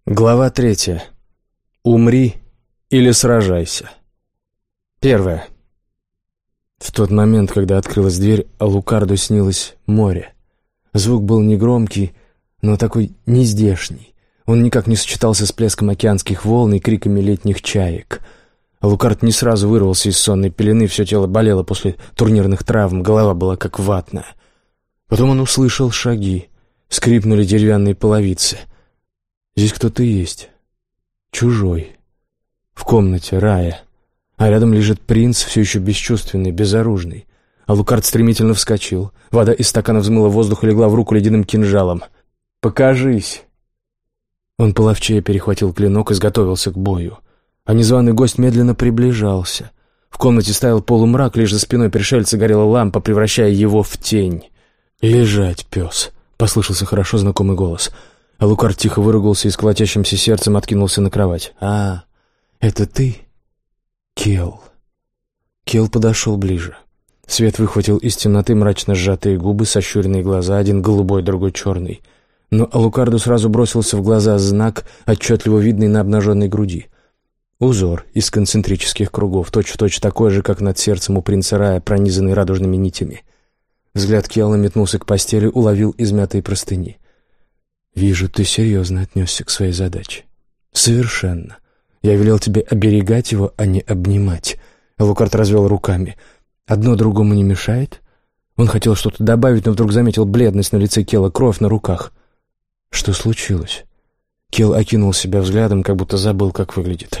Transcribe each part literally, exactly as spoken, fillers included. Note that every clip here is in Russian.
Глава третья. Умри или сражайся. Первое. В тот момент, когда открылась дверь, Алукарду снилось море. Звук был негромкий, но такой нездешний. Он никак не сочетался с плеском океанских волн и криками летних чаек. Алукард не сразу вырвался из сонной пелены, все тело болело после турнирных травм, голова была как ватная. Потом он услышал шаги, скрипнули деревянные половицы. Здесь кто-то есть. Чужой. В комнате Рая. А рядом лежит принц, все еще бесчувственный, безоружный. Алукард стремительно вскочил. Вода из стакана взмыла воздух и легла в руку ледяным кинжалом. «Покажись!» Он половчее перехватил клинок и изготовился к бою. А незваный гость медленно приближался. В комнате стоял полумрак, лишь за спиной пришельца горела лампа, превращая его в тень. «Лежать, пес!» — послышался хорошо знакомый голос. Алукард тихо выругался и с колотящимся сердцем откинулся на кровать. «А, это ты, Кел?» Кел подошел ближе. Свет выхватил из темноты мрачно сжатые губы, сощуренные глаза, один голубой, другой черный. Но Алукарду сразу бросился в глаза знак, отчетливо видный на обнаженной груди. Узор из концентрических кругов, точь-в-точь такой же, как над сердцем у принца Рая, пронизанный радужными нитями. Взгляд Кела метнулся к постели, уловил измятые простыни. «Вижу, ты серьезно отнесся к своей задаче». «Совершенно. Я велел тебе оберегать его, а не обнимать». Алукард развел руками. «Одно другому не мешает?» Он хотел что-то добавить, но вдруг заметил бледность на лице Кела, кровь на руках. «Что случилось?» Кел окинул себя взглядом, как будто забыл, как выглядит.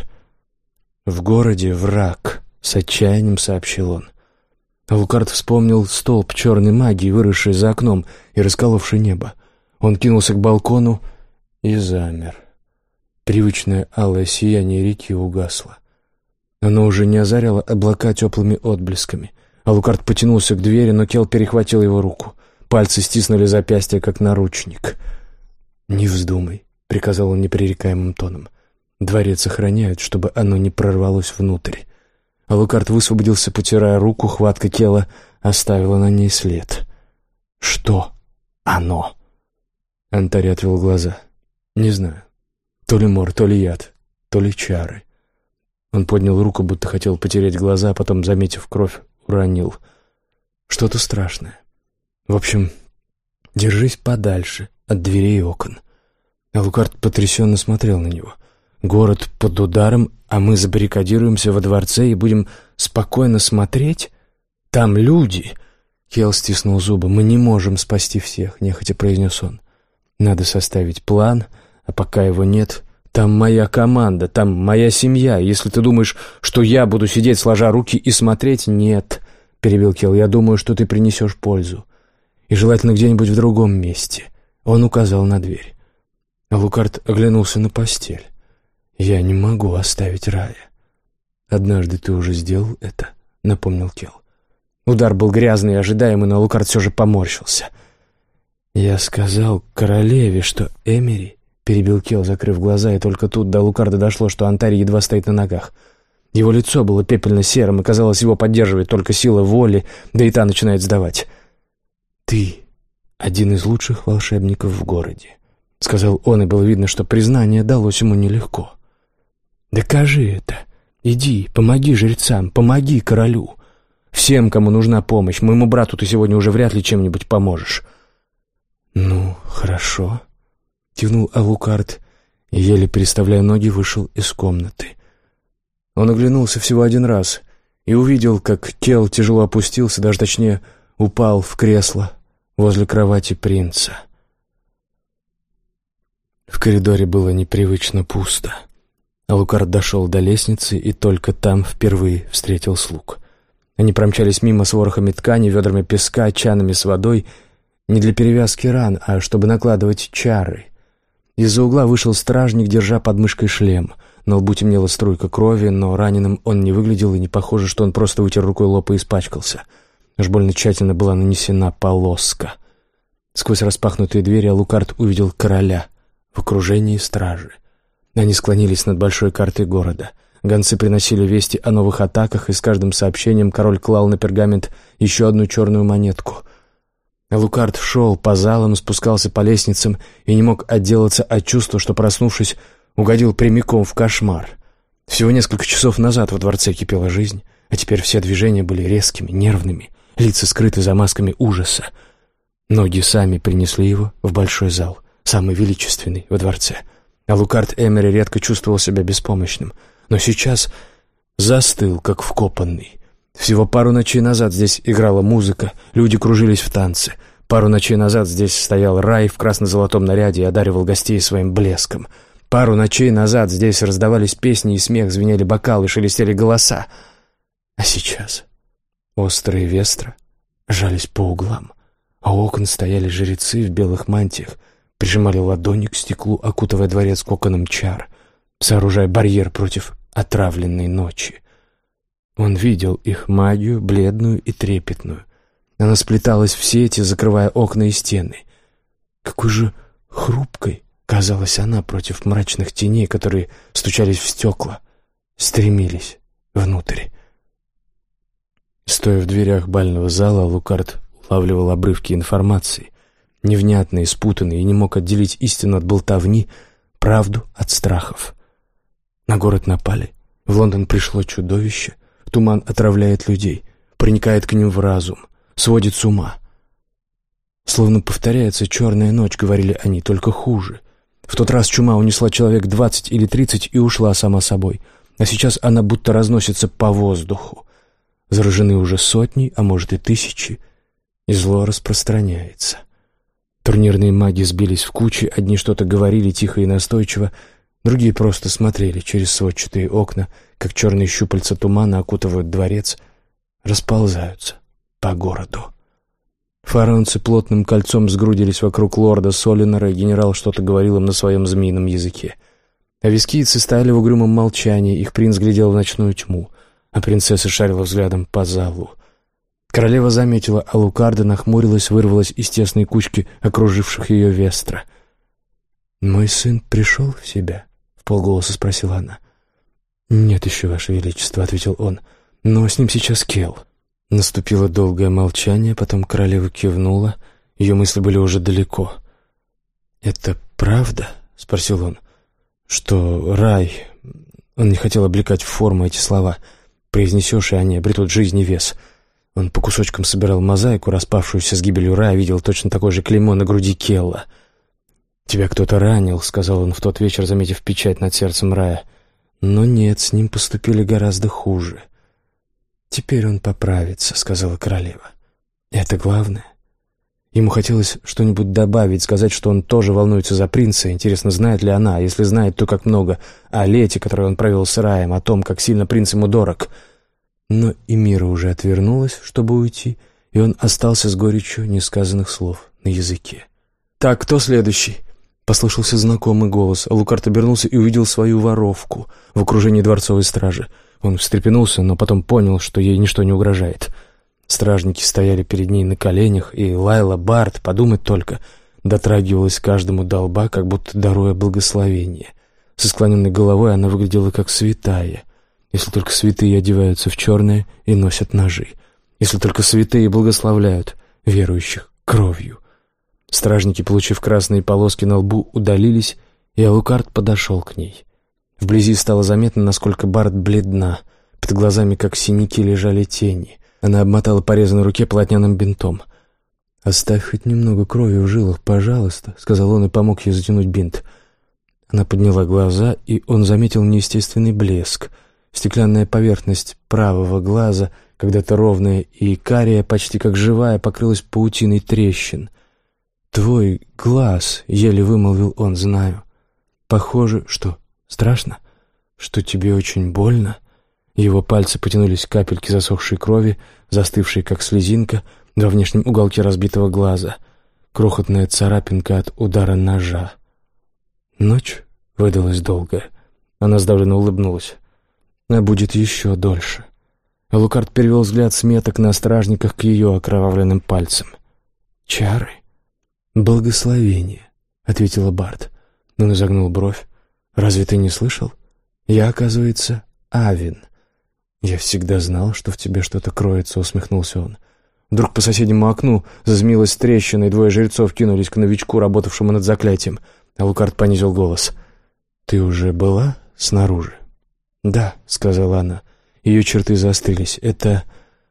«В городе враг», — с отчаянием сообщил он. Алукард вспомнил столб черной магии, выросший за окном и расколовший небо. Он кинулся к балкону и замер. Привычное алое сияние реки угасло. Оно уже не озаряло облака теплыми отблесками. Алукард потянулся к двери, но Кел перехватил его руку. Пальцы стиснули запястье, как наручник. «Не вздумай», — приказал он непререкаемым тоном. «Дворец охраняют, чтобы оно не прорвалось внутрь». Алукард высвободился, потирая руку, хватка Кела оставила на ней след. «Что оно?» Антарий отвел глаза. «Не знаю. То ли мор, то ли яд, то ли чары». Он поднял руку, будто хотел потереть глаза, а потом, заметив кровь, уронил. «Что-то страшное. В общем, держись подальше от дверей и окон». Алукард потрясенно смотрел на него. «Город под ударом, а мы забаррикадируемся во дворце и будем спокойно смотреть? Там люди!» Кел стиснул зубы. «Мы не можем спасти всех», — нехотя произнес он. «Надо составить план, а пока его нет, там моя команда, там моя семья. Если ты думаешь, что я буду сидеть сложа руки и смотреть, нет», — перебил Кел. «Я думаю, что ты принесешь пользу. И желательно где-нибудь в другом месте». Он указал на дверь. Алукард оглянулся на постель. «Я не могу оставить Рая». «Однажды ты уже сделал это», — напомнил Кел. Удар был грязный и ожидаемый, но Алукард все же поморщился. «Я сказал королеве, что Эмери...» — перебил Кел, закрыв глаза, и только тут до Алукарда дошло, что Антарий едва стоит на ногах. Его лицо было пепельно-серым, и, казалось, его поддерживает только сила воли, да и та начинает сдавать. «Ты один из лучших волшебников в городе», — сказал он, и было видно, что признание далось ему нелегко. «Докажи это. Иди, помоги жрецам, помоги королю. Всем, кому нужна помощь. Моему брату ты сегодня уже вряд ли чем-нибудь поможешь». «Ну, хорошо», — кивнул Алукард, и, еле переставляя ноги, вышел из комнаты. Он оглянулся всего один раз и увидел, как Кел тяжело опустился, даже точнее упал в кресло возле кровати принца. В коридоре было непривычно пусто. Алукард дошел до лестницы и только там впервые встретил слуг. Они промчались мимо с ворохами ткани, ведрами песка, чанами с водой, не для перевязки ран, а чтобы накладывать чары. Из-за угла вышел стражник, держа под мышкой шлем. На лбу темнела струйка крови, но раненым он не выглядел, и не похоже, что он просто вытер рукой лоб и испачкался. Аж больно тщательно была нанесена полоска. Сквозь распахнутые двери Алукард увидел короля в окружении стражи. Они склонились над большой картой города. Гонцы приносили вести о новых атаках, и с каждым сообщением король клал на пергамент еще одну черную монетку. Алукард шел по залам, спускался по лестницам и не мог отделаться от чувства, что, проснувшись, угодил прямиком в кошмар. Всего несколько часов назад во дворце кипела жизнь, а теперь все движения были резкими, нервными, лица скрыты за масками ужаса. Ноги сами принесли его в большой зал, самый величественный во дворце. Алукард Эмери редко чувствовал себя беспомощным, но сейчас застыл, как вкопанный. Всего пару ночей назад здесь играла музыка, люди кружились в танце. Пару ночей назад здесь стоял Рай в красно-золотом наряде и одаривал гостей своим блеском. Пару ночей назад здесь раздавались песни и смех, звенели бокалы, шелестели голоса. А сейчас острые вестра жались по углам, а у окон стояли жрецы в белых мантиях, прижимали ладони к стеклу, окутывая дворец коконом чар, сооружая барьер против отравленной ночи. Он видел их магию, бледную и трепетную. Она сплеталась в сети, закрывая окна и стены. Какой же хрупкой казалась она против мрачных теней, которые стучались в стекла, стремились внутрь. Стоя в дверях бального зала, Алукард улавливал обрывки информации, невнятные, спутанные, и не мог отделить истину от болтовни, правду от страхов. На город напали, в Лондон пришло чудовище, туман отравляет людей, проникает к ним в разум, сводит с ума. Словно повторяется черная ночь, говорили они, только хуже. В тот раз чума унесла человек двадцать или тридцать и ушла сама собой, а сейчас она будто разносится по воздуху. Заражены уже сотни, а может и тысячи, и зло распространяется. Турнирные маги сбились в кучи, одни что-то говорили тихо и настойчиво, другие просто смотрели через сводчатые окна, как черные щупальца тумана окутывают дворец, расползаются по городу. Фаронцы плотным кольцом сгрудились вокруг лорда Солинора, и генерал что-то говорил им на своем змеином языке. А вискийцы стояли в угрюмом молчании, их принц глядел в ночную тьму, а принцесса шарила взглядом по залу. Королева заметила Алукарда, нахмурилась, вырвалась из тесной кучки окруживших ее вестра. «Мой сын пришел в себя?» — вполголоса спросила она. «Нет еще, Ваше Величество», — ответил он, — «но с ним сейчас Кел». Наступило долгое молчание, потом королева кивнула, ее мысли были уже далеко. «Это правда?» — спросил он. «Что Рай...» Он не хотел облекать в форму эти слова. Произнесешь, и они обретут жизнь и вес. Он по кусочкам собирал мозаику, распавшуюся с гибелью Рая, видел точно такое же клеймо на груди Келла. «Тебя кто-то ранил», — сказал он в тот вечер, заметив печать над сердцем Рая. «Но нет, с ним поступили гораздо хуже». «Теперь он поправится», — сказала королева. «Это главное». Ему хотелось что-нибудь добавить, сказать, что он тоже волнуется за принца. Интересно, знает ли она, а если знает, то как много, о лете, которое он провел с Раем, о том, как сильно принц ему дорог. Но и Мира уже отвернулась, чтобы уйти, и он остался с горечью несказанных слов на языке. «Так, кто следующий?» — послышался знакомый голос. Алукард обернулся и увидел свою воровку в окружении дворцовой стражи. Он встрепенулся, но потом понял, что ей ничто не угрожает. Стражники стояли перед ней на коленях, и Лайла Барт, подумать только, дотрагивалась к каждому до лба, как будто даруя благословение. Со склоненной головой она выглядела как святая, если только святые одеваются в черное и носят ножи, если только святые благословляют верующих кровью. Стражники, получив красные полоски на лбу, удалились, и Алукард подошел к ней. Вблизи стало заметно, насколько Барт бледна. Под глазами, как синяки, лежали тени. Она обмотала порез на руке полотняным бинтом. «Оставь хоть немного крови в жилах, пожалуйста», — сказал он и помог ей затянуть бинт. Она подняла глаза, и он заметил неестественный блеск. Стеклянная поверхность правого глаза, когда-то ровная и кария, почти как живая, покрылась паутиной трещин. «Твой глаз», — еле вымолвил он, — «знаю. Похоже, что страшно, что тебе очень больно». Его пальцы потянулись к капельке засохшей крови, застывшей как слезинка, во внешнем уголке разбитого глаза. Крохотная царапинка от удара ножа. Ночь выдалась долгая. Она сдавленно улыбнулась. А будет еще дольше. Алукард перевел взгляд с меток на стражниках к ее окровавленным пальцам. «Чары?» «Благословение», — ответила Барт. Он изогнул бровь. «Разве ты не слышал? Я, оказывается, Авин». «Я всегда знал, что в тебе что-то кроется», — усмехнулся он. Вдруг по соседнему окну зазмилась трещина, и двое жрецов кинулись к новичку, работавшему над заклятием. Алукард понизил голос. «Ты уже была снаружи?» «Да», — сказала она. Ее черты заострились. «Это...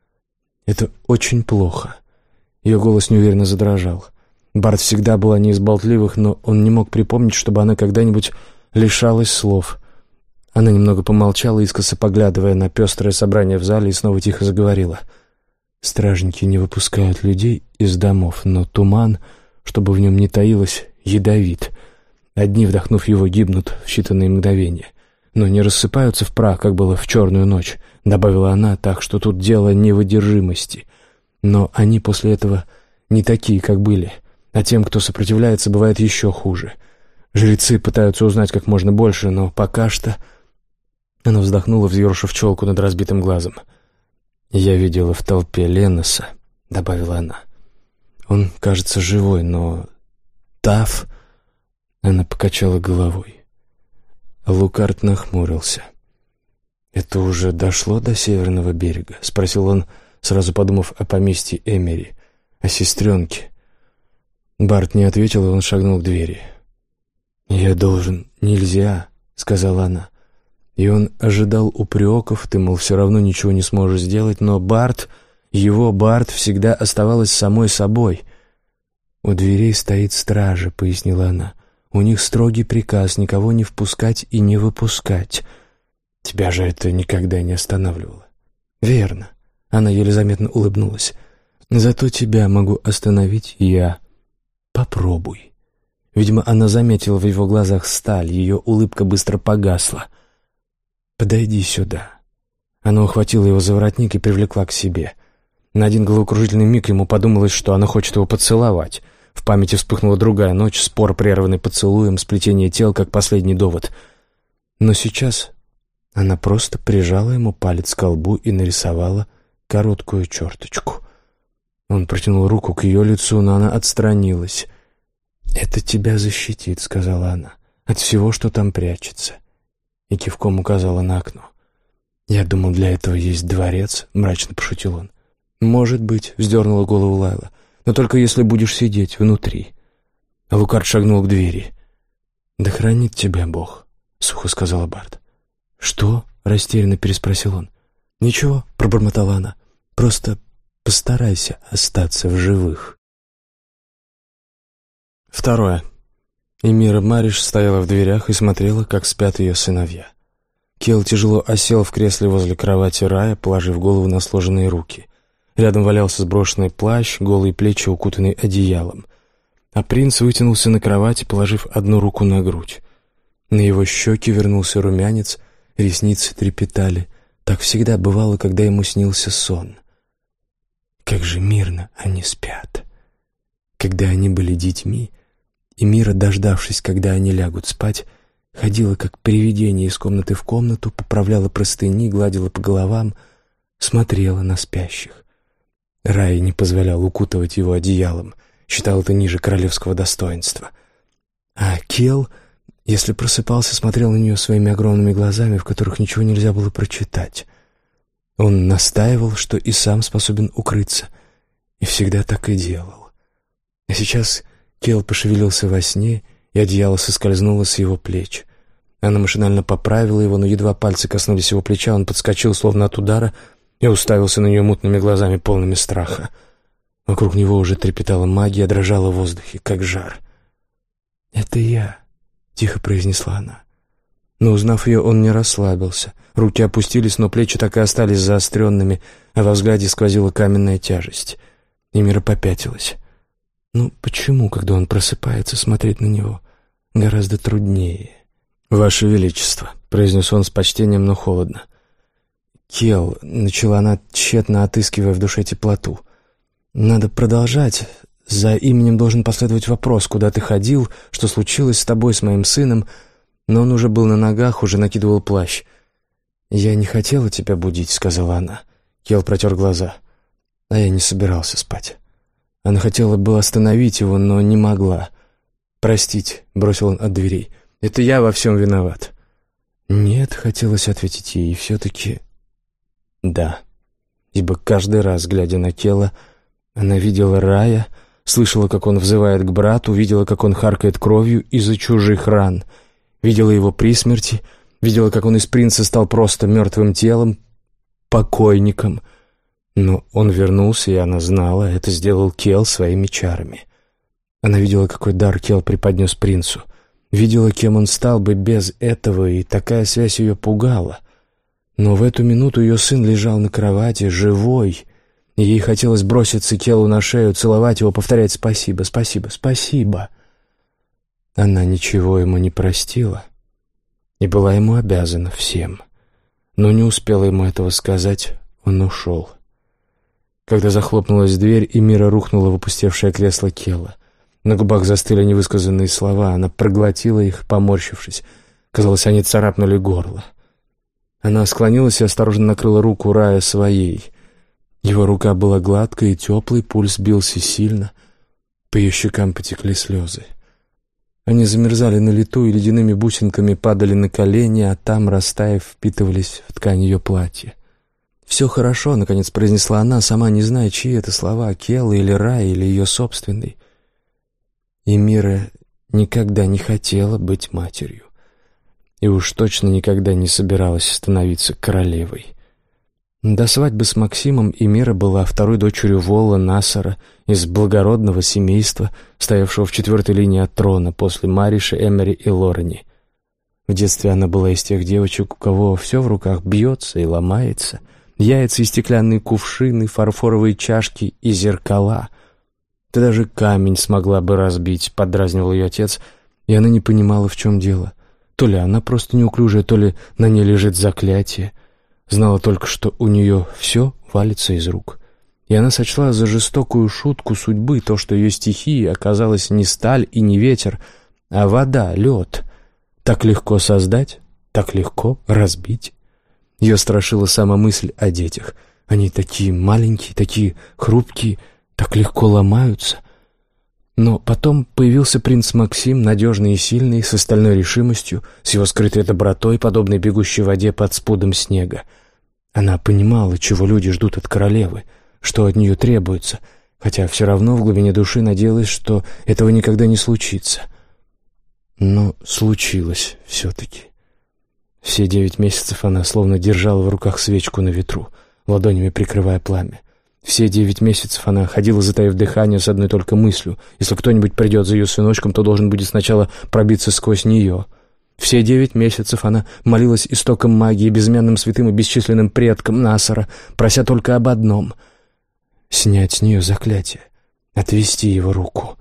это очень плохо». Ее голос неуверенно задрожал. Барт всегда была не из болтливых, но он не мог припомнить, чтобы она когда-нибудь лишалась слов. Она немного помолчала, искоса поглядывая на пестрое собрание в зале, и снова тихо заговорила. «Стражники не выпускают людей из домов, но туман, чтобы в нем не таилось, ядовит. Одни, вдохнув его, гибнут в считанные мгновения, но не рассыпаются в прах, как было в черную ночь», — добавила она, так что тут дело не в одержимости. «Но они после этого не такие, как были, а тем, кто сопротивляется, бывает еще хуже. Жрецы пытаются узнать как можно больше, но пока что...» Она вздохнула, взъерошив челку над разбитым глазом. «Я видела в толпе Леноса», — добавила она. «Он, кажется, живой, но... Таф...» Она покачала головой. Лукард нахмурился. «Это уже дошло до северного берега?» — спросил он, сразу подумав о поместье Эмери, о сестренке. Барт не ответил, и он шагнул к двери. «Я должен...» «Нельзя», — сказала она. И он ожидал упреков, ты, мол, все равно ничего не сможешь сделать, но Барт, его Барт, всегда оставалась самой собой. «У дверей стоит стража», — пояснила она. «У них строгий приказ никого не впускать и не выпускать. Тебя же это никогда не останавливало». «Верно», — она еле заметно улыбнулась. «Зато тебя могу остановить я. Попробуй». Видимо, она заметила в его глазах сталь, ее улыбка быстро погасла. «Подойди сюда». Она ухватила его за воротник и привлекла к себе. На один головокружительный миг ему подумалось, что она хочет его поцеловать. В памяти вспыхнула другая ночь, спор, прерванный поцелуем, сплетение тел, как последний довод. Но сейчас она просто прижала ему палец к колбу и нарисовала короткую черточку. Он протянул руку к ее лицу, но она отстранилась. «Это тебя защитит», — сказала она, — «от всего, что там прячется». И кивком указала на окно. «Я думал, для этого есть дворец», — мрачно пошутил он. «Может быть», — вздернула голову Лайла, — «но только если будешь сидеть внутри». Лукард шагнул к двери. «Да хранит тебя Бог», — сухо сказала Барт. «Что?» — растерянно переспросил он. «Ничего», — пробормотала она, — «просто постарайся остаться в живых». Второе. Эмира Мариш стояла в дверях и смотрела, как спят ее сыновья. Кел тяжело осел в кресле возле кровати Рая, положив голову на сложенные руки. Рядом валялся сброшенный плащ, голые плечи укутанные одеялом. А принц вытянулся на кровати, положив одну руку на грудь. На его щеки вернулся румянец, ресницы трепетали. Так всегда бывало, когда ему снился сон. Как же мирно они спят. Когда они были детьми, Эмира, дождавшись, когда они лягут спать, ходила как привидение из комнаты в комнату, поправляла простыни, гладила по головам, смотрела на спящих. Рай не позволял укутывать его одеялом, считал это ниже королевского достоинства. А Кел, если просыпался, смотрел на нее своими огромными глазами, в которых ничего нельзя было прочитать. Он настаивал, что и сам способен укрыться, и всегда так и делал. А сейчас Кел пошевелился во сне, и одеяло соскользнуло с его плеч. Она машинально поправила его, но едва пальцы коснулись его плеча, он подскочил, словно от удара, и уставился на нее мутными глазами, полными страха. Вокруг него уже трепетала магия, дрожала в воздухе, как жар. «Это я», — тихо произнесла она. Но, узнав ее, он не расслабился. Руки опустились, но плечи так и остались заостренными, а во взгляде сквозила каменная тяжесть. Эмира попятилась. Ну, почему, когда он просыпается, смотреть на него гораздо труднее? «Ваше Величество», — произнес он с почтением, но холодно. «Кел», — начала она, тщетно отыскивая в душе теплоту. «Надо продолжать. За именем должен последовать вопрос, куда ты ходил, что случилось с тобой, с моим сыном». Но он уже был на ногах, уже накидывал плащ. «Я не хотела тебя будить», — сказала она. Кел протер глаза. А я не собирался спать. Она хотела бы остановить его, но не могла. «Простите», — бросил он от дверей, — «это я во всем виноват». «Нет», — хотелось ответить ей, — и все-таки да. Ибо каждый раз, глядя на Кела, она видела Рая, слышала, как он взывает к брату, видела, как он харкает кровью из-за чужих ран, Видела его при смерти, видела, как он из принца стал просто мертвым телом, покойником. Но он вернулся, и она знала, это сделал Кел своими чарами. Она видела, какой дар Кел преподнес принцу. Видела, кем он стал бы без этого, и такая связь ее пугала. Но в эту минуту ее сын лежал на кровати, живой, и ей хотелось броситься Келу на шею, целовать его, повторять «спасибо, спасибо, спасибо». Она ничего ему не простила и была ему обязана всем. Но не успела ему этого сказать, он ушел. Когда захлопнулась дверь, и Мира рухнула в опустевшее кресло Кела. На губах застыли невысказанные слова, она проглотила их, поморщившись. Казалось, они царапнули горло. Она склонилась и осторожно накрыла руку Рая своей. Его рука была гладкой и теплой, пульс бился сильно. По ее щекам потекли слезы. Они замерзали на лету и ледяными бусинками падали на колени, а там, растаяв, впитывались в ткань ее платья. «Все хорошо», — наконец произнесла она, сама не зная, чьи это слова, Кела или Рая, или ее собственный. И Мира никогда не хотела быть матерью. И уж точно никогда не собиралась становиться королевой. До свадьбы с Максимом Эмира была второй дочерью Волла Насара из благородного семейства, стоявшего в четвертой линии от трона после Мариши, Эмери и Лорени. В детстве она была из тех девочек, у кого все в руках бьется и ломается. Яйца и стеклянные кувшины, фарфоровые чашки и зеркала. «Ты даже камень смогла бы разбить», — подразнивал ее отец, и она не понимала, в чем дело. То ли она просто неуклюжая, то ли на ней лежит заклятие. Знала только, что у нее все валится из рук. И она сочла за жестокую шутку судьбы то, что ее стихией оказалась не сталь и не ветер, а вода, лед. Так легко создать, так легко разбить. Ее страшила сама мысль о детях. Они такие маленькие, такие хрупкие, так легко ломаются. Но потом появился принц Максим, надежный и сильный, с остальной решимостью, с его скрытой добротой, подобной бегущей воде под спудом снега. Она понимала, чего люди ждут от королевы, что от нее требуется, хотя все равно в глубине души надеялась, что этого никогда не случится. Но случилось все-таки. Все девять месяцев она словно держала в руках свечку на ветру, ладонями прикрывая пламя. Все девять месяцев она ходила, затаив дыхание, с одной только мыслью: если кто-нибудь придет за ее сыночком, то должен будет сначала пробиться сквозь нее. Все девять месяцев она молилась истокам магии, безымянным святым и бесчисленным предкам Насара, прося только об одном — снять с нее заклятие, отвести его руку.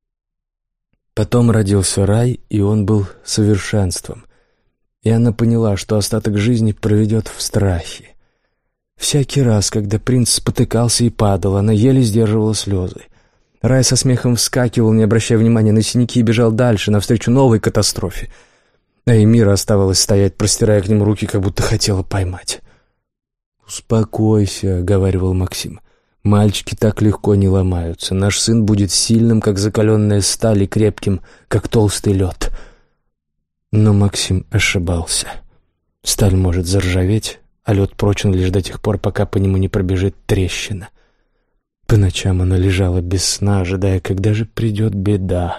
Потом родился Рай, и он был совершенством, и она поняла, что остаток жизни проведет в страхе. Всякий раз, когда принц спотыкался и падал, она еле сдерживала слезы. Рай со смехом вскакивал, не обращая внимания на синяки, и бежал дальше, навстречу новой катастрофе. А Эмира оставалась стоять, простирая к нему руки, как будто хотела поймать. «Успокойся», — говаривал Максим. «Мальчики так легко не ломаются. Наш сын будет сильным, как закаленная сталь, и крепким, как толстый лед». Но Максим ошибался. Сталь может заржаветь, а лед прочен лишь до тех пор, пока по нему не пробежит трещина. По ночам она лежала без сна, ожидая, когда же придет беда.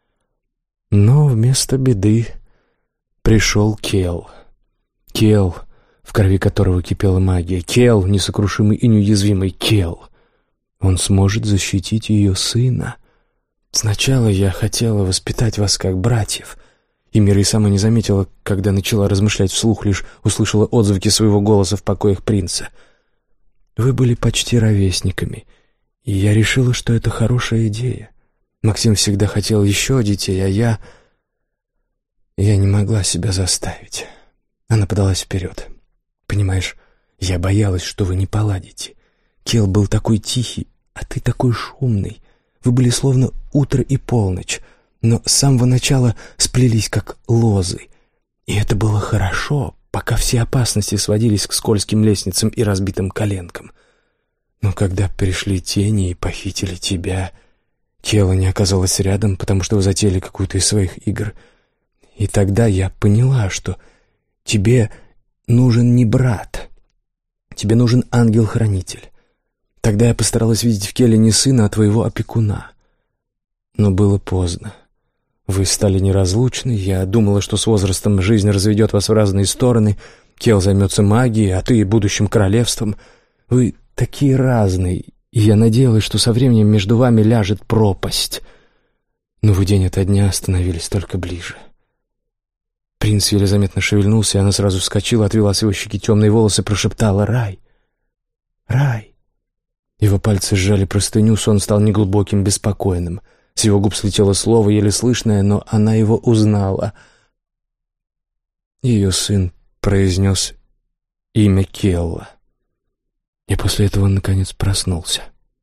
Но вместо беды пришел Кел. Кел, в крови которого кипела магия. Кел, несокрушимый и неуязвимый Кел. Он сможет защитить ее сына. Сначала я хотела воспитать вас как братьев. И Мира и сама не заметила, когда начала размышлять вслух, лишь услышала отзвуки своего голоса в покоях принца. Вы были почти ровесниками, и я решила, что это хорошая идея. Максим всегда хотел еще детей, а я... Я не могла себя заставить. Она подалась вперед. Понимаешь, я боялась, что вы не поладите. Кел был такой тихий, а ты такой шумный. Вы были словно утро и полночь, но с самого начала сплелись, как лозы. И это было хорошо, пока все опасности сводились к скользким лестницам и разбитым коленкам. Но когда пришли тени и похитили тебя, Кела не оказалась рядом, потому что вы затеяли какую-то из своих игр. И тогда я поняла, что тебе нужен не брат, тебе нужен ангел-хранитель. Тогда я постаралась видеть в Келе не сына, а твоего опекуна. Но было поздно. Вы стали неразлучны, я думала, что с возрастом жизнь разведет вас в разные стороны. Кел займется магией, а ты — будущим королевством. Вы такие разные, и я надеялась, что со временем между вами ляжет пропасть. Но вы день ото дня становились только ближе». Принц еле заметно шевельнулся, и она сразу вскочила, отвела с его щеки темные волосы, прошептала: «Рай! Рай!» Его пальцы сжали простыню, сон стал неглубоким, беспокойным. С его губ слетело слово, еле слышное, но она его узнала. Ее сын произнес имя Келла. И после этого он, наконец, проснулся.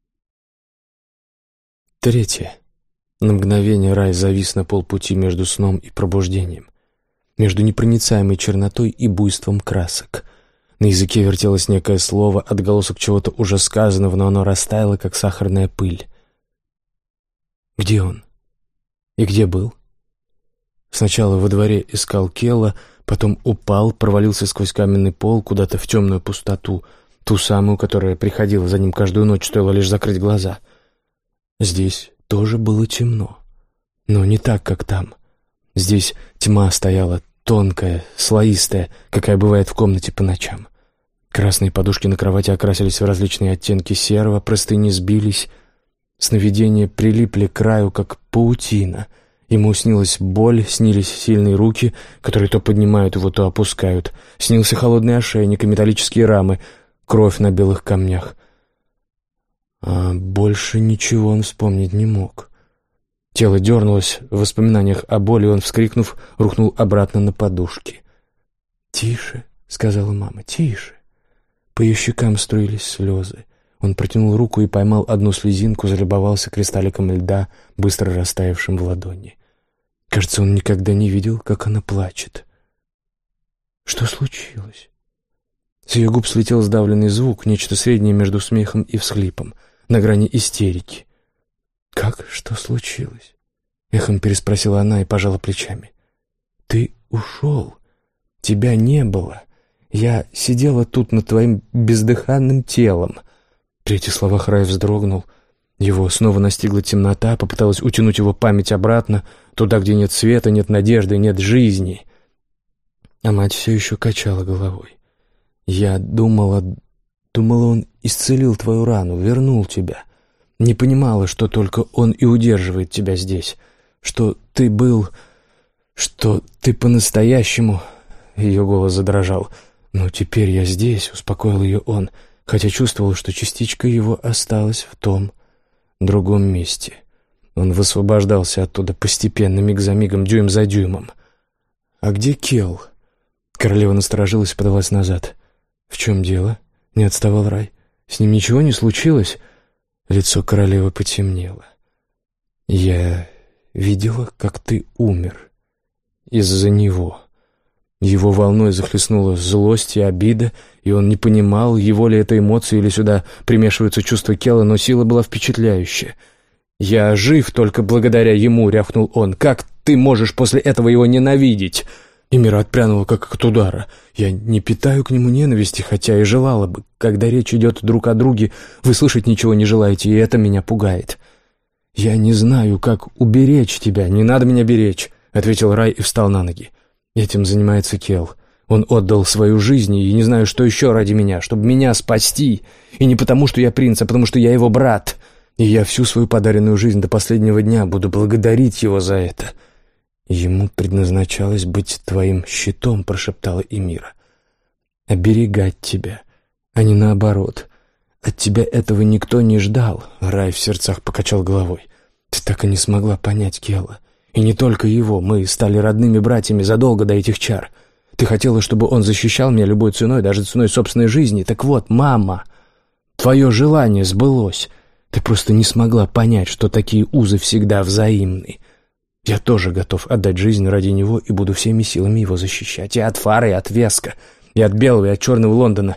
Третье. На мгновение Рай завис на полпути между сном и пробуждением, между непроницаемой чернотой и буйством красок. На языке вертелось некое слово, отголосок чего-то уже сказанного, но оно растаяло, как сахарная пыль. Где он? И где был? Сначала во дворе искал Келла, потом упал, провалился сквозь каменный пол куда-то в темную пустоту, ту самую, которая приходила за ним каждую ночь, стоило лишь закрыть глаза. Здесь тоже было темно, но не так, как там. Здесь тьма стояла тонкая, слоистая, какая бывает в комнате по ночам. Красные подушки на кровати окрасились в различные оттенки серого, простыни сбились. Сновидения прилипли к краю, как паутина. Ему снилась боль, снились сильные руки, которые то поднимают его, то опускают. Снился холодный ошейник и металлические рамы, кровь на белых камнях. А больше ничего он вспомнить не мог. Тело дернулось в воспоминаниях о боли, и он, вскрикнув, рухнул обратно на подушки. «Тише», — сказала мама, — «тише». По ее щекам струились слезы. Он протянул руку и поймал одну слезинку, залюбовался кристалликом льда, быстро растаявшим в ладони. Кажется, он никогда не видел, как она плачет. Что случилось? С ее губ слетел сдавленный звук, нечто среднее между смехом и всхлипом, на грани истерики. «Как? Что случилось?» — эхом переспросила она и пожала плечами. «Ты ушел. Тебя не было. Я сидела тут над твоим бездыханным телом». При этих словах Рай вздрогнул. Его снова настигла темнота, попыталась утянуть его память обратно, туда, где нет света, нет надежды, нет жизни. А мать все еще качала головой. «Я думала... думала, он исцелил твою рану, вернул тебя. Не понимала, что только он и удерживает тебя здесь, что ты был... что ты по-настоящему...» Ее голос задрожал. «Но теперь я здесь», — успокоил ее он, хотя чувствовал, что частичка его осталась в том другом месте. Он высвобождался оттуда постепенно, миг за мигом, дюйм за дюймом. «А где Келл?» Королева насторожилась и подалась назад. «В чем дело?» — не отставал Рай. «С ним ничего не случилось?» Лицо королевы потемнело. «Я видела, как ты умер. Из-за него». Его волной захлестнула злость и обида, и он не понимал, его ли это эмоции или сюда примешиваются чувства Келла, но сила была впечатляющая. «Я жив только благодаря ему», — рявкнул он. «Как ты можешь после этого его ненавидеть?» И Мира отпрянула, как от удара. «Я не питаю к нему ненависти, хотя и желала бы. Когда речь идет друг о друге, вы слышать ничего не желаете, и это меня пугает. Я не знаю, как уберечь тебя. Не надо меня беречь», — ответил Рай и встал на ноги. «Этим занимается Келл. Он отдал свою жизнь, и не знаю, что еще ради меня, чтобы меня спасти. И не потому, что я принц, а потому, что я его брат. И я всю свою подаренную жизнь до последнего дня буду благодарить его за это». «Ему предназначалось быть твоим щитом», — прошептала Эмира. «Оберегать тебя, а не наоборот. От тебя этого никто не ждал», — Рай в сердцах покачал головой. «Ты так и не смогла понять Келла. И не только его, мы стали родными братьями задолго до этих чар. Ты хотела, чтобы он защищал меня любой ценой, даже ценой собственной жизни. Так вот, мама, твое желание сбылось. Ты просто не смогла понять, что такие узы всегда взаимны. Я тоже готов отдать жизнь ради него и буду всеми силами его защищать. И от Фара, и от Веска, и от Белого, и от Черного Лондона.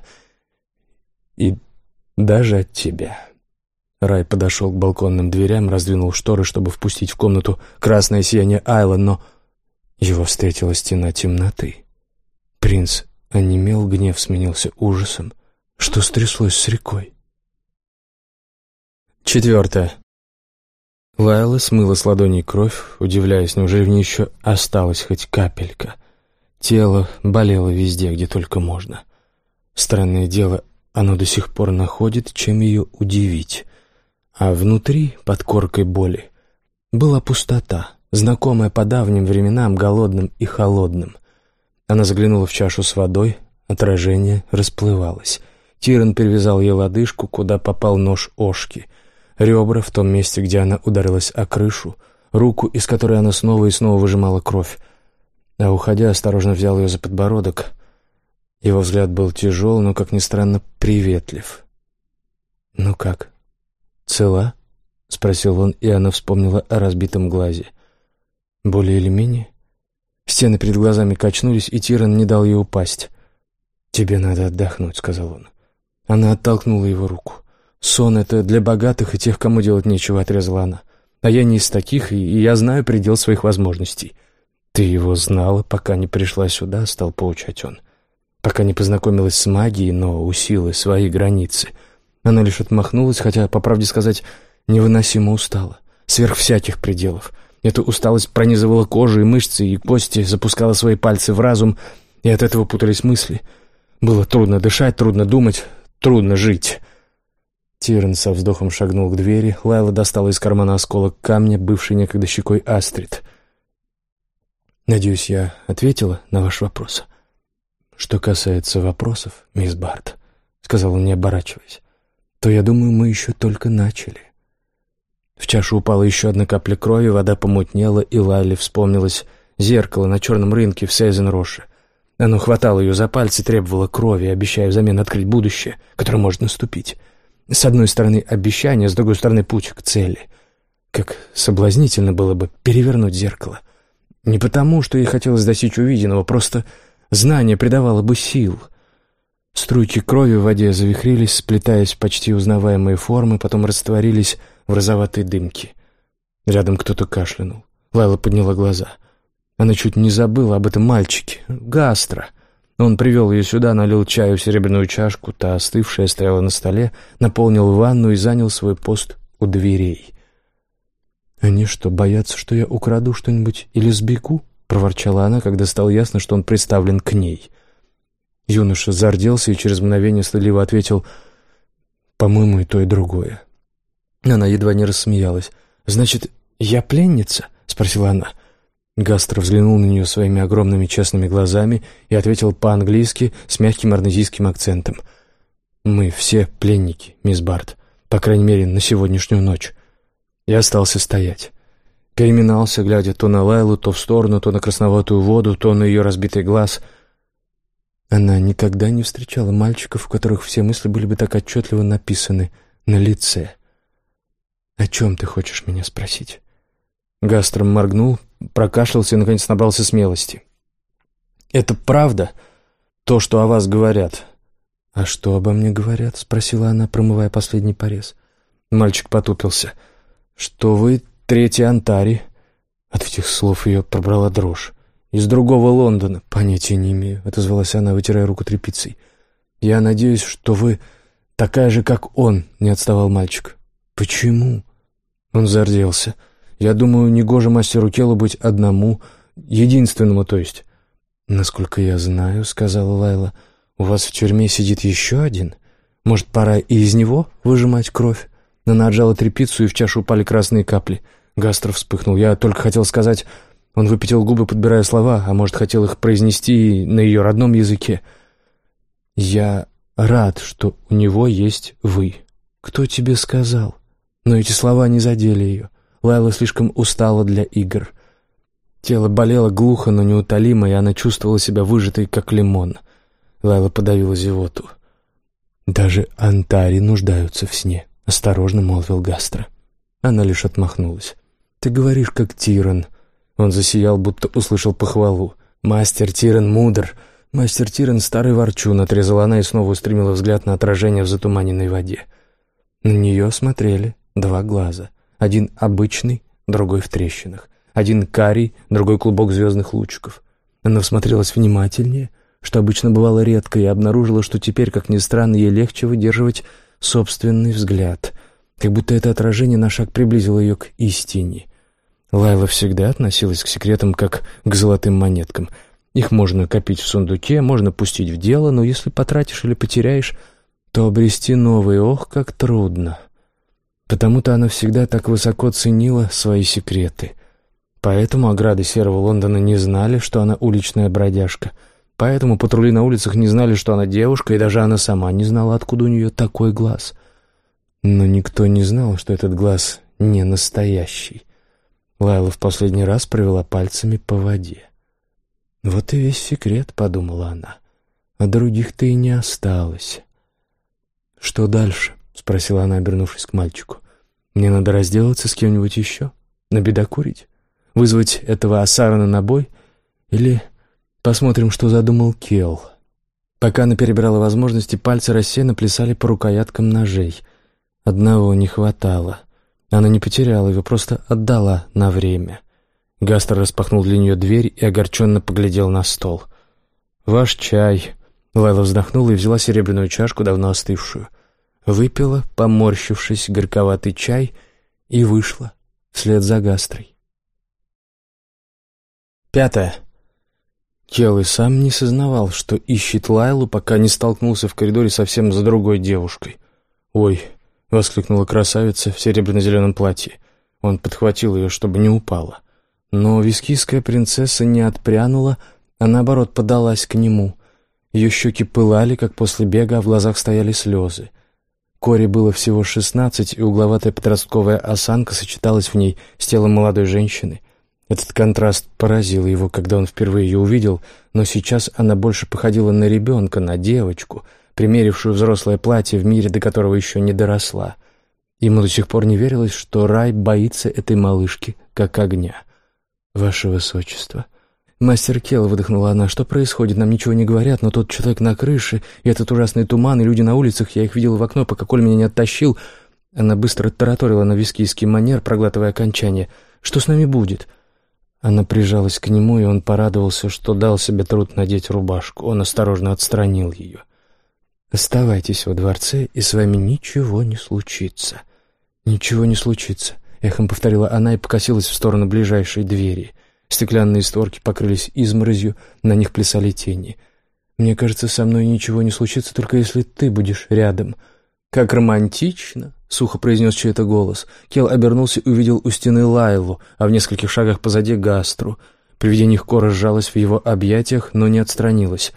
И даже от тебя». Рай подошел к балконным дверям, раздвинул шторы, чтобы впустить в комнату красное сияние Айла, но его встретила стена темноты. Принц онемел, гнев сменился ужасом. Что стряслось с рекой? Четвертое. Лайла смыла с ладоней кровь, удивляясь, неужели в ней еще осталась хоть капелька. Тело болело везде, где только можно. Странное дело, оно до сих пор находит, чем ее удивить. А внутри, под коркой боли, была пустота, знакомая по давним временам, голодным и холодным. Она заглянула в чашу с водой, отражение расплывалось. Тиран перевязал ей лодыжку, куда попал нож Ошки, ребра в том месте, где она ударилась о крышу, руку, из которой она снова и снова выжимала кровь. А уходя, осторожно взял ее за подбородок. Его взгляд был тяжел, но, как ни странно, приветлив. «Ну как, цела?» — спросил он, и она вспомнила о разбитом глазе. «Более или менее?» Стены перед глазами качнулись, и Тиран не дал ей упасть. «Тебе надо отдохнуть», — сказал он. Она оттолкнула его руку. «Сон — это для богатых и тех, кому делать нечего», — отрезала она. «А я не из таких, и я знаю предел своих возможностей». «Ты его знала, пока не пришла сюда», — стал поучать он. «Пока не познакомилась с магией, но у силы свои границы». Она лишь отмахнулась, хотя, по правде сказать, невыносимо устала. Сверх всяких пределов. Эта усталость пронизывала кожу и мышцы, и кости, запускала свои пальцы в разум, и от этого путались мысли. Было трудно дышать, трудно думать, трудно жить. Тиран со вздохом шагнул к двери. Лайла достала из кармана осколок камня, бывший некогда щекой Астрид. «Надеюсь, я ответила на ваш вопрос?» «Что касается вопросов, мисс Барт», — сказал он, не оборачиваясь, «то, я думаю, мы еще только начали». В чашу упала еще одна капля крови, вода помутнела, и Лайле вспомнилось зеркало на черном рынке в Сейзен-Роше. Оно хватало ее за пальцы, требовало крови, обещая взамен открыть будущее, которое может наступить. С одной стороны обещание, с другой стороны путь к цели. Как соблазнительно было бы перевернуть зеркало. Не потому, что ей хотелось достичь увиденного, просто знание придавало бы сил. Струйки крови в воде завихрились, сплетаясь в почти узнаваемые формы, потом растворились в розоватой дымке. Рядом кто-то кашлянул. Лайла подняла глаза. Она чуть не забыла об этом мальчике. Гастро. Он привел ее сюда, налил чаю в серебряную чашку, та остывшая стояла на столе, наполнил ванну и занял свой пост у дверей. «Они что, боятся, что я украду что-нибудь или сбегу?» — проворчала она, когда стало ясно, что он приставлен к ней. Юноша зарделся и через мгновение стыдливо ответил: «По-моему, и то, и другое». Она едва не рассмеялась. «Значит, я пленница?» — спросила она. Гастро взглянул на нее своими огромными честными глазами и ответил по-английски с мягким арнезийским акцентом. «Мы все пленники, мисс Барт, по крайней мере, на сегодняшнюю ночь». Я остался стоять. Переминался, глядя то на Лайлу, то в сторону, то на красноватую воду, то на ее разбитый глаз. Она никогда не встречала мальчиков, у которых все мысли были бы так отчетливо написаны на лице. «О чем ты хочешь меня спросить?» Гастро моргнул, прокашлялся и, наконец, набрался смелости. «Это правда, то, что о вас говорят?» «А что обо мне говорят?» — спросила она, промывая последний порез. Мальчик потупился. «Что вы третий Антари?» От этих слов ее пробрала дрожь. «Из другого Лондона». «Понятия не имею», — отозвалась она, вытирая руку тряпицей. «Я надеюсь, что вы такая же, как он», — не отставал мальчик. «Почему?» Он зарделся. «Я думаю, негоже мастеру Келлу быть одному, единственному, то есть». «Насколько я знаю», — сказала Лайла, — «у вас в тюрьме сидит еще один. Может, пора и из него выжимать кровь?» Она отжала тряпицу, и в чашу упали красные капли. Гастро вспыхнул. «Я только хотел сказать...» Он выпятил губы, подбирая слова, а может, хотел их произнести на ее родном языке. «Я рад, что у него есть вы». «Кто тебе сказал?» Но эти слова не задели ее. Лайла слишком устала для игр. Тело болело глухо, но неутолимо, и она чувствовала себя выжатой, как лимон. Лайла подавила зевоту. «Даже Антари нуждаются в сне», — осторожно молвил Гастро. Она лишь отмахнулась. «Ты говоришь, как Тиран». Он засиял, будто услышал похвалу. «Мастер Тиран мудр. Мастер Тиран старый ворчун», — отрезала она и снова устремила взгляд на отражение в затуманенной воде. На нее смотрели два глаза. Один обычный, другой в трещинах. Один карий, другой клубок звездных лучиков. Она всмотрелась внимательнее, что обычно бывало редко, и обнаружила, что теперь, как ни странно, ей легче выдерживать собственный взгляд. как будто это отражение на шаг приблизило ее к истине. Лайла всегда относилась к секретам как к золотым монеткам. Их можно копить в сундуке, можно пустить в дело, но если потратишь или потеряешь, то обрести новый, ох, как трудно. Потому-то она всегда так высоко ценила свои секреты. Поэтому ограды Серого Лондона не знали, что она уличная бродяжка. Поэтому патрули на улицах не знали, что она девушка, и даже она сама не знала, откуда у нее такой глаз. Но никто не знал, что этот глаз не настоящий. Лайла в последний раз провела пальцами по воде. «Вот и весь секрет», — подумала она. «А других-то и не осталось». «Что дальше?» — спросила она, обернувшись к мальчику. «Мне надо разделаться с кем-нибудь еще? Набедокурить? Вызвать этого Асарана на бой? Или посмотрим, что задумал Келл?» Пока она перебирала возможности, пальцы рассеянно плясали по рукояткам ножей. Одного не хватало. Она не потеряла его, просто отдала на время. Гастер распахнул для нее дверь и огорченно поглядел на стол. «Ваш чай». Лайла вздохнула и взяла серебряную чашку, давно остывшую. Выпила, поморщившись, горьковатый чай, и вышла вслед за Гастрой. Пятое. Келл и сам не сознавал, что ищет Лайлу, пока не столкнулся в коридоре совсем за другой девушкой. «Ой!» — воскликнула красавица в серебряно-зеленом платье. Он подхватил ее, чтобы не упала. Но вискийская принцесса не отпрянула, а наоборот подалась к нему. Ее щеки пылали, как после бега, а в глазах стояли слезы. Коре было всего шестнадцать, и угловатая подростковая осанка сочеталась в ней с телом молодой женщины. Этот контраст поразил его, когда он впервые ее увидел, но сейчас она больше походила на ребенка, на девочку, примерившую взрослое платье в мире, до которого еще не доросла. Ему до сих пор не верилось, что рай боится этой малышки, как огня. «Ваше Высочество». «Мастер Келл», — выдохнула она, — «что происходит? Нам ничего не говорят, но тот человек на крыше, и этот ужасный туман, и люди на улицах, я их видела в окно, пока Коль меня не оттащил». Она быстро тараторила на вискийский манер, проглатывая окончание. «Что с нами будет?» Она прижалась к нему, и он порадовался, что дал себе труд надеть рубашку. Он осторожно отстранил ее. «Оставайтесь во дворце, и с вами ничего не случится». «Ничего не случится», — эхом повторила она и покосилась в сторону ближайшей двери. Стеклянные створки покрылись изморозью, на них плясали тени. «Мне кажется, со мной ничего не случится, только если ты будешь рядом». «Как романтично!» — сухо произнес чей-то голос. Келл обернулся и увидел у стены Лайлу, а в нескольких шагах позади Гастру. При виде них Кора сжалась в его объятиях, но не отстранилась.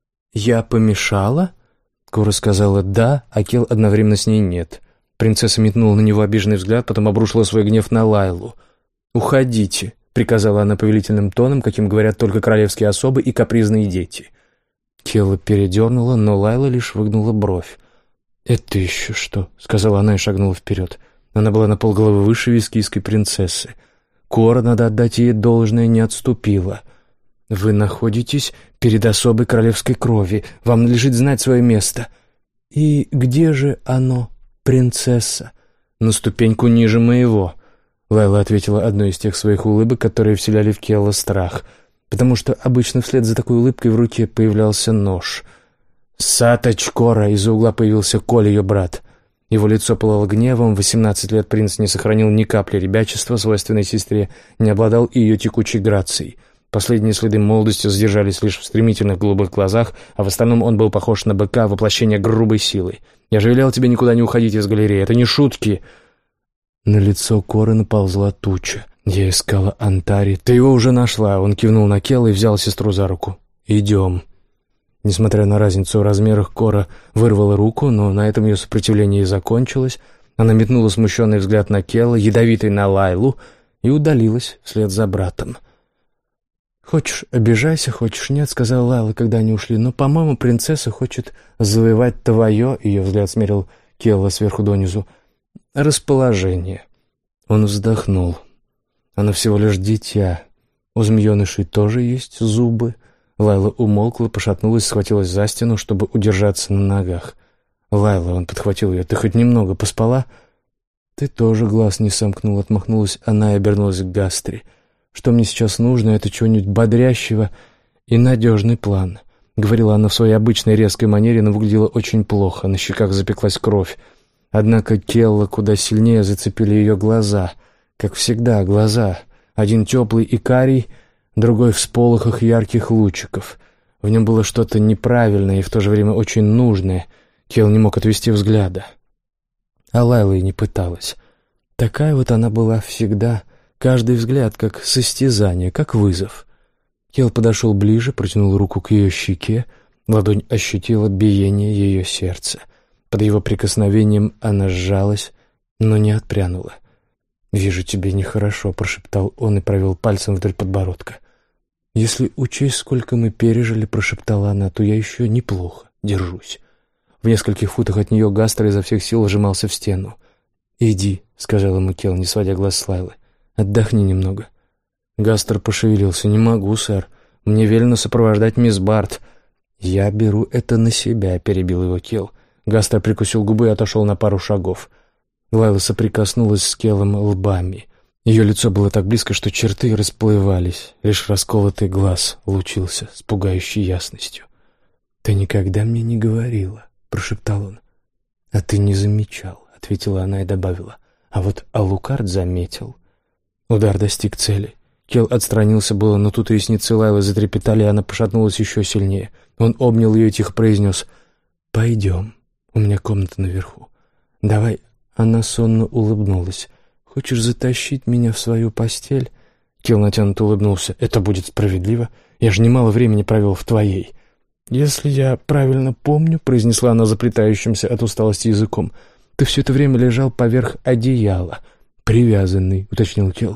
«Я помешала?» Кора сказала «да», а Келл одновременно с ней «нет». Принцесса метнула на него обиженный взгляд, потом обрушила свой гнев на Лайлу. «Уходите», — приказала она повелительным тоном, каким говорят только королевские особы и капризные дети. Келла передернула, но Лайла лишь выгнула бровь. «Это еще что?» — сказала она и шагнула вперед. Она была на полголовы выше вискийской принцессы. Кора, надо отдать ей должное, не отступила. «Вы находитесь перед особой королевской крови. Вам надлежит знать свое место». «И где же оно, принцесса?» «На ступеньку ниже моего». Лайла ответила одной из тех своих улыбок, которые вселяли в Келла страх, потому что обычно вслед за такой улыбкой в руке появлялся нож. «Саточ Кора!» — из-за угла появился Коль, ее брат. Его лицо пылало гневом. В восемнадцать лет принц не сохранил ни капли ребячества свойственной сестре, не обладал и ее текучей грацией. Последние следы молодости задержались лишь в стремительных голубых глазах, а в остальном он был похож на быка, воплощение грубой силы. «Я же велел тебе никуда не уходить из галереи, это не шутки!» На лицо Коры наползла туча. «Я искала Антари. Ты его уже нашла!» Он кивнул на Келла и взял сестру за руку. «Идем». Несмотря на разницу в размерах, Кора вырвала руку, но на этом ее сопротивление и закончилось. Она метнула смущенный взгляд на Келла, ядовитый на Лайлу, и удалилась вслед за братом. «Хочешь, обижайся, хочешь, нет», — сказала Лайла, когда они ушли, «но, по-моему, принцесса хочет завоевать твое», — ее взгляд смерил Келла сверху донизу, — «расположение». Он вздохнул. «Она всего лишь дитя. У змеенышей тоже есть зубы». Лайла умолкла, пошатнулась, схватилась за стену, чтобы удержаться на ногах. «Лайла», — он подхватил ее, — «ты хоть немного поспала?» «Ты тоже глаз не сомкнул», — отмахнулась она и обернулась к Гастре. «Что мне сейчас нужно, это чего-нибудь бодрящего и надежный план», — говорила она в своей обычной резкой манере, но выглядела очень плохо, на щеках запеклась кровь. Однако Келла куда сильнее зацепили ее глаза. Как всегда, глаза. Один теплый и карий, другой в сполохах ярких лучиков. В нем было что-то неправильное и в то же время очень нужное. Келл не мог отвести взгляда. А Лайла и не пыталась. Такая вот она была всегда. Каждый взгляд как состязание, как вызов. Келл подошел ближе, протянул руку к ее щеке. Ладонь ощутила биение ее сердца. Под его прикосновением она сжалась, но не отпрянула. «Вижу, тебе нехорошо», — прошептал он и провел пальцем вдоль подбородка. «Если учесть, сколько мы пережили», — прошептала она, — «то я еще неплохо держусь». В нескольких футах от нее Гастер изо всех сил сжимался в стену. «Иди», — сказал ему Келл, не сводя глаз с Лайлы, — «отдохни немного». Гастер пошевелился. «Не могу, сэр. Мне велено сопровождать мисс Барт». «Я беру это на себя», — перебил его Келл. Гастер прикусил губы и отошел на пару шагов. Лайла соприкоснулась с Келлом лбами. Ее лицо было так близко, что черты расплывались. Лишь расколотый глаз лучился с пугающей ясностью. «Ты никогда мне не говорила», — прошептал он. «А ты не замечал», — ответила она и добавила. «А вот Алукард заметил». Удар достиг цели. Келл отстранился было, но тут ресницы Лайлы затрепетали, и она пошатнулась еще сильнее. Он обнял ее и тихо произнес: «Пойдем, у меня комната наверху. Давай». Она сонно улыбнулась. «Хочешь затащить меня в свою постель?» Келл натянуто улыбнулся. «Это будет справедливо. Я же немало времени провел в твоей». «Если я правильно помню», — произнесла она заплетающимся от усталости языком, — «ты все это время лежал поверх одеяла». «Привязанный», — уточнил Келл.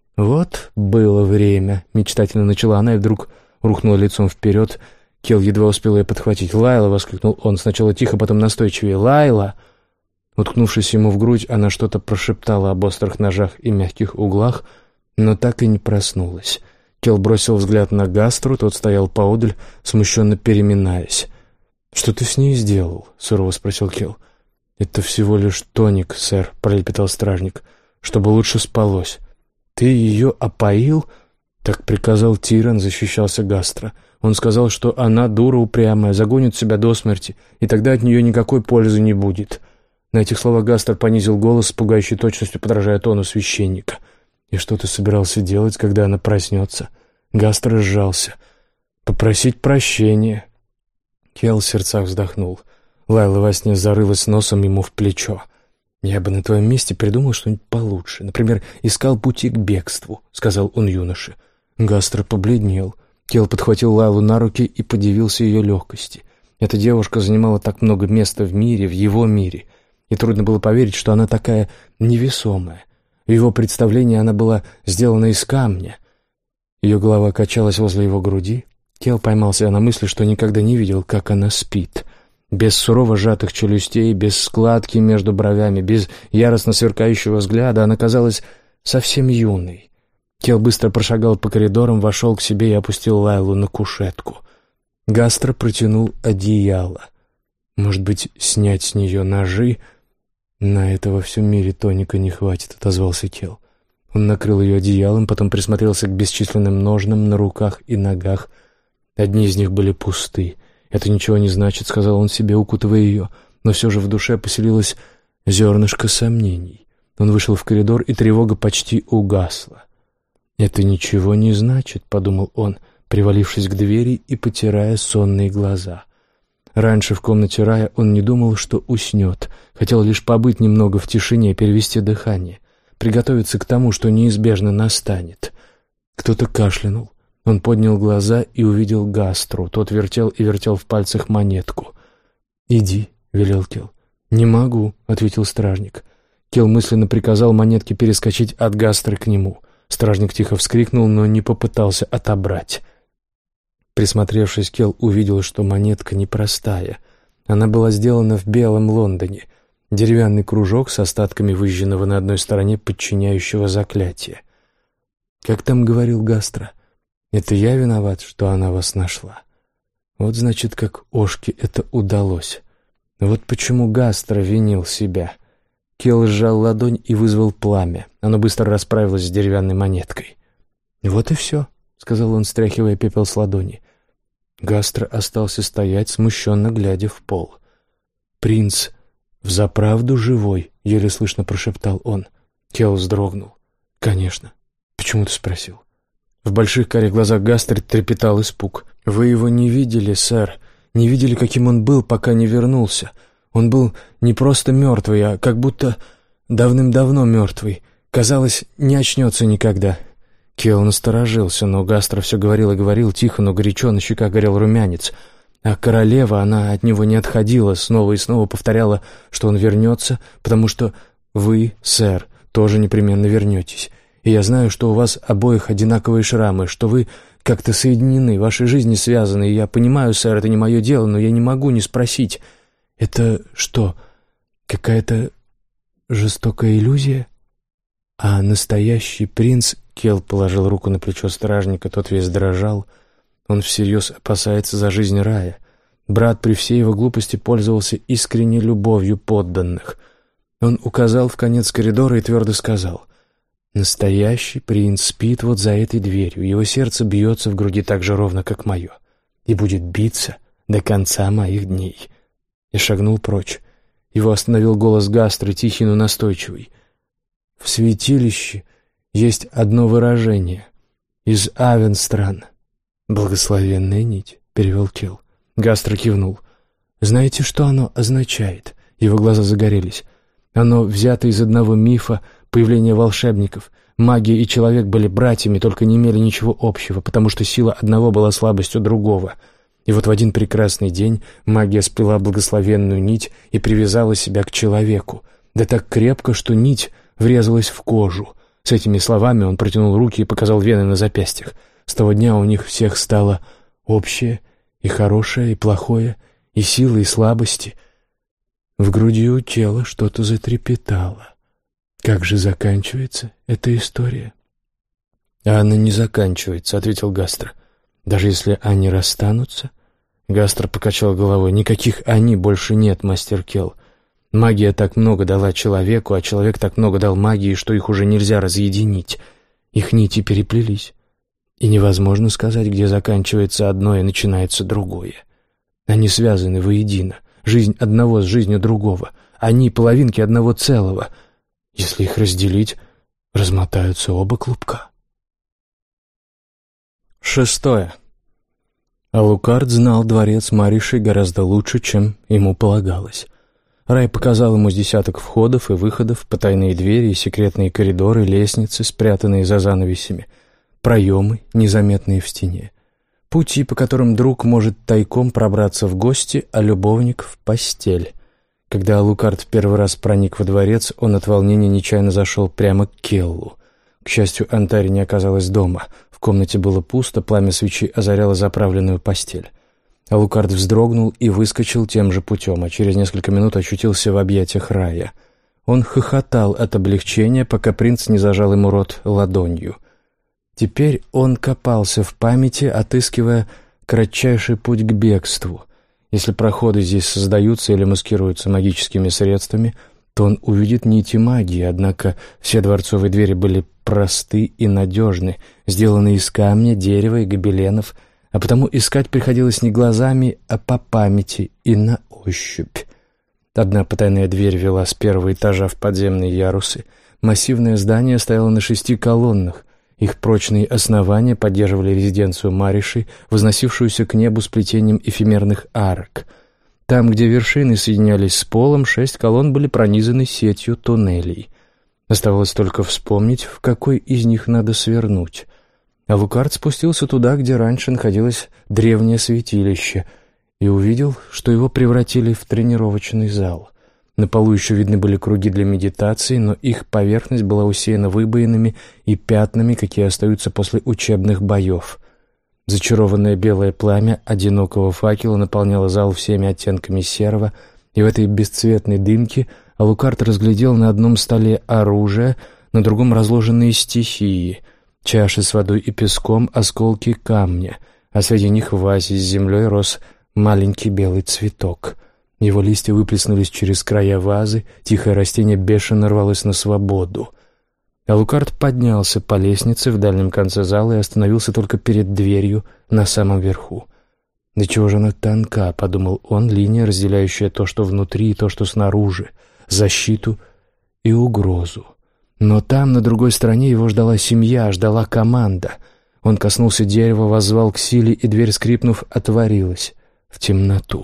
«Вот было время», — мечтательно начала она и вдруг рухнула лицом вперед. Келл едва успел ее подхватить. «Лайла!» — воскликнул он, сначала тихо, потом настойчивее. «Лайла!» Уткнувшись ему в грудь, она что-то прошептала об острых ножах и мягких углах, но так и не проснулась. Келл бросил взгляд на Гастру, тот стоял поодаль, смущенно переминаясь. «Что ты с ней сделал?» — сурово спросил Келл. «Это всего лишь тоник, сэр», — пролепетал стражник, — «чтобы лучше спалось». «Ты ее опоил?» — так приказал Тиран, — защищался Гастра. «Он сказал, что она дура упрямая, загонит себя до смерти, и тогда от нее никакой пользы не будет». На этих словах Гастер понизил голос с пугающей точностью, подражая тону священника. «И что ты собирался делать, когда она проснется?» Гастер сжался. «Попросить прощения». Келл в сердцах вздохнул. Лайла во сне зарылась носом ему в плечо. «Я бы на твоем месте придумал что-нибудь получше. Например, искал пути к бегству», — сказал он юноше. Гастер побледнел. Келл подхватил Лайлу на руки и подивился ее легкости. Эта девушка занимала так много места в мире, в его мире, и трудно было поверить, что она такая невесомая. В его представлении она была сделана из камня. Ее голова качалась возле его груди. Келл поймал себя на мысли, что никогда не видел, как она спит. Без сурово сжатых челюстей, без складки между бровями, без яростно сверкающего взгляда она казалась совсем юной. Келл быстро прошагал по коридорам, вошел к себе и опустил Лайлу на кушетку. Гастро протянул одеяло. Может быть, снять с нее ножи? «На это во всем мире тоника не хватит», — отозвался Келл. Он накрыл ее одеялом, потом присмотрелся к бесчисленным ножнам на руках и ногах. Одни из них были пусты. «Это ничего не значит», — сказал он себе, укутывая ее, но все же в душе поселилось зернышко сомнений. Он вышел в коридор, и тревога почти угасла. «Это ничего не значит», — подумал он, привалившись к двери и потирая сонные глаза. Раньше в комнате рая он не думал, что уснет, хотел лишь побыть немного в тишине, перевести дыхание, приготовиться к тому, что неизбежно настанет. Кто-то кашлянул. Он поднял глаза и увидел Гастру. Тот вертел и вертел в пальцах монетку. «Иди», — велел Келл. «Не могу», — ответил стражник. Келл мысленно приказал монетке перескочить от Гастры к нему. Стражник тихо вскрикнул, но не попытался отобрать. Присмотревшись, Келл увидел, что монетка непростая. Она была сделана в Белом Лондоне. Деревянный кружок с остатками выжженного на одной стороне подчиняющего заклятия. Как там говорил Гастро, «Это я виноват, что она вас нашла». Вот значит, как Ошке это удалось. Вот почему Гастро винил себя. Келл сжал ладонь и вызвал пламя. Оно быстро расправилось с деревянной монеткой. «Вот и все», — сказал он, стряхивая пепел с ладони. Гастро остался стоять, смущенно глядя в пол. «Принц «Взаправду живой?» — еле слышно прошептал он. Келл вздрогнул. «Конечно. Почему ты спросил?» В больших карих глазах Гастер трепетал испуг. «Вы его не видели, сэр. Не видели, каким он был, пока не вернулся. Он был не просто мертвый, а как будто давным-давно мертвый. Казалось, не очнется никогда». Келл насторожился, но Гастер все говорил и говорил, тихо, но горячо, на щеках горел румянец. А королева, она от него не отходила, снова и снова повторяла, что он вернется, потому что вы, сэр, тоже непременно вернетесь. И я знаю, что у вас обоих одинаковые шрамы, что вы как-то соединены, ваши жизни связаны, и я понимаю, сэр, это не мое дело, но я не могу не спросить. Это что, какая-то жестокая иллюзия? А настоящий принц... Келл положил руку на плечо стражника, тот весь дрожал. Он всерьез опасается за жизнь Рая. Брат при всей его глупости пользовался искренней любовью подданных. Он указал в конец коридора и твердо сказал: «Настоящий принц спит вот за этой дверью. Его сердце бьется в груди так же ровно, как мое, и будет биться до конца моих дней». И шагнул прочь. Его остановил голос Гастера, тихий, но настойчивый. «В святилище есть одно выражение. Из Авенстран. Благословенная нить», — перевел Келл. Гастер кивнул. «Знаете, что оно означает?» Его глаза загорелись. «Оно взято из одного мифа появления волшебников. Магия и человек были братьями, только не имели ничего общего, потому что сила одного была слабостью другого. И вот в один прекрасный день магия сплела благословенную нить и привязала себя к человеку. Да так крепко, что нить врезалась в кожу». С этими словами он протянул руки и показал вены на запястьях. С того дня у них всех стало общее, и хорошее, и плохое, и силы, и слабости. В груди у тела что-то затрепетало. Как же заканчивается эта история? «А она не заканчивается», — ответил Гастер. «Даже если они расстанутся?» Гастер покачал головой. «Никаких «они» больше нет, мастер Келл. Магия так много дала человеку, а человек так много дал магии, что их уже нельзя разъединить. Их нити переплелись, и невозможно сказать, где заканчивается одно и начинается другое. Они связаны воедино, жизнь одного с жизнью другого. Они половинки одного целого. Если их разделить, размотаются оба клубка». Шестое. Алукард знал дворец Мариши гораздо лучше, чем ему полагалось. Рай показал ему с десяток входов и выходов, потайные двери и секретные коридоры, лестницы, спрятанные за занавесями, проемы, незаметные в стене, пути, по которым друг может тайком пробраться в гости, а любовник — в постель. Когда Алукард в первый раз проник во дворец, он от волнения нечаянно зашел прямо к Келлу. К счастью, Антари не оказалась дома. В комнате было пусто, пламя свечи озаряло заправленную постель. Алукард вздрогнул и выскочил тем же путем, а через несколько минут очутился в объятиях Рая. Он хохотал от облегчения, пока принц не зажал ему рот ладонью. Теперь он копался в памяти, отыскивая кратчайший путь к бегству. Если проходы здесь создаются или маскируются магическими средствами, то он увидит нити магии, однако все дворцовые двери были просты и надежны, сделаны из камня, дерева и гобеленов, а потому искать приходилось не глазами, а по памяти и на ощупь. Одна потайная дверь вела с первого этажа в подземные ярусы. Массивное здание стояло на шести колоннах. Их прочные основания поддерживали резиденцию Мариши, возносившуюся к небу сплетением эфемерных арок. Там, где вершины соединялись с полом, шесть колонн были пронизаны сетью туннелей. Оставалось только вспомнить, в какой из них надо свернуть. Алукард спустился туда, где раньше находилось древнее святилище, и увидел, что его превратили в тренировочный зал. На полу еще видны были круги для медитации, но их поверхность была усеяна выбоинами и пятнами, какие остаются после учебных боев. Зачарованное белое пламя одинокого факела наполняло зал всеми оттенками серого, и в этой бесцветной дымке Алукард разглядел на одном столе оружие, на другом разложенные стихии, чаши с водой и песком, осколки камня, а среди них в вазе с землей рос маленький белый цветок. Его листья выплеснулись через края вазы, тихое растение бешено рвалось на свободу. Алукард поднялся по лестнице в дальнем конце зала и остановился только перед дверью на самом верху. «Да чего же она тонка?» — подумал он, линия, разделяющая то, что внутри, и то, что снаружи, защиту и угрозу. Но там, на другой стороне, его ждала семья, ждала команда. Он коснулся дерева, воззвал к силе, и дверь, скрипнув, отворилась в темноту.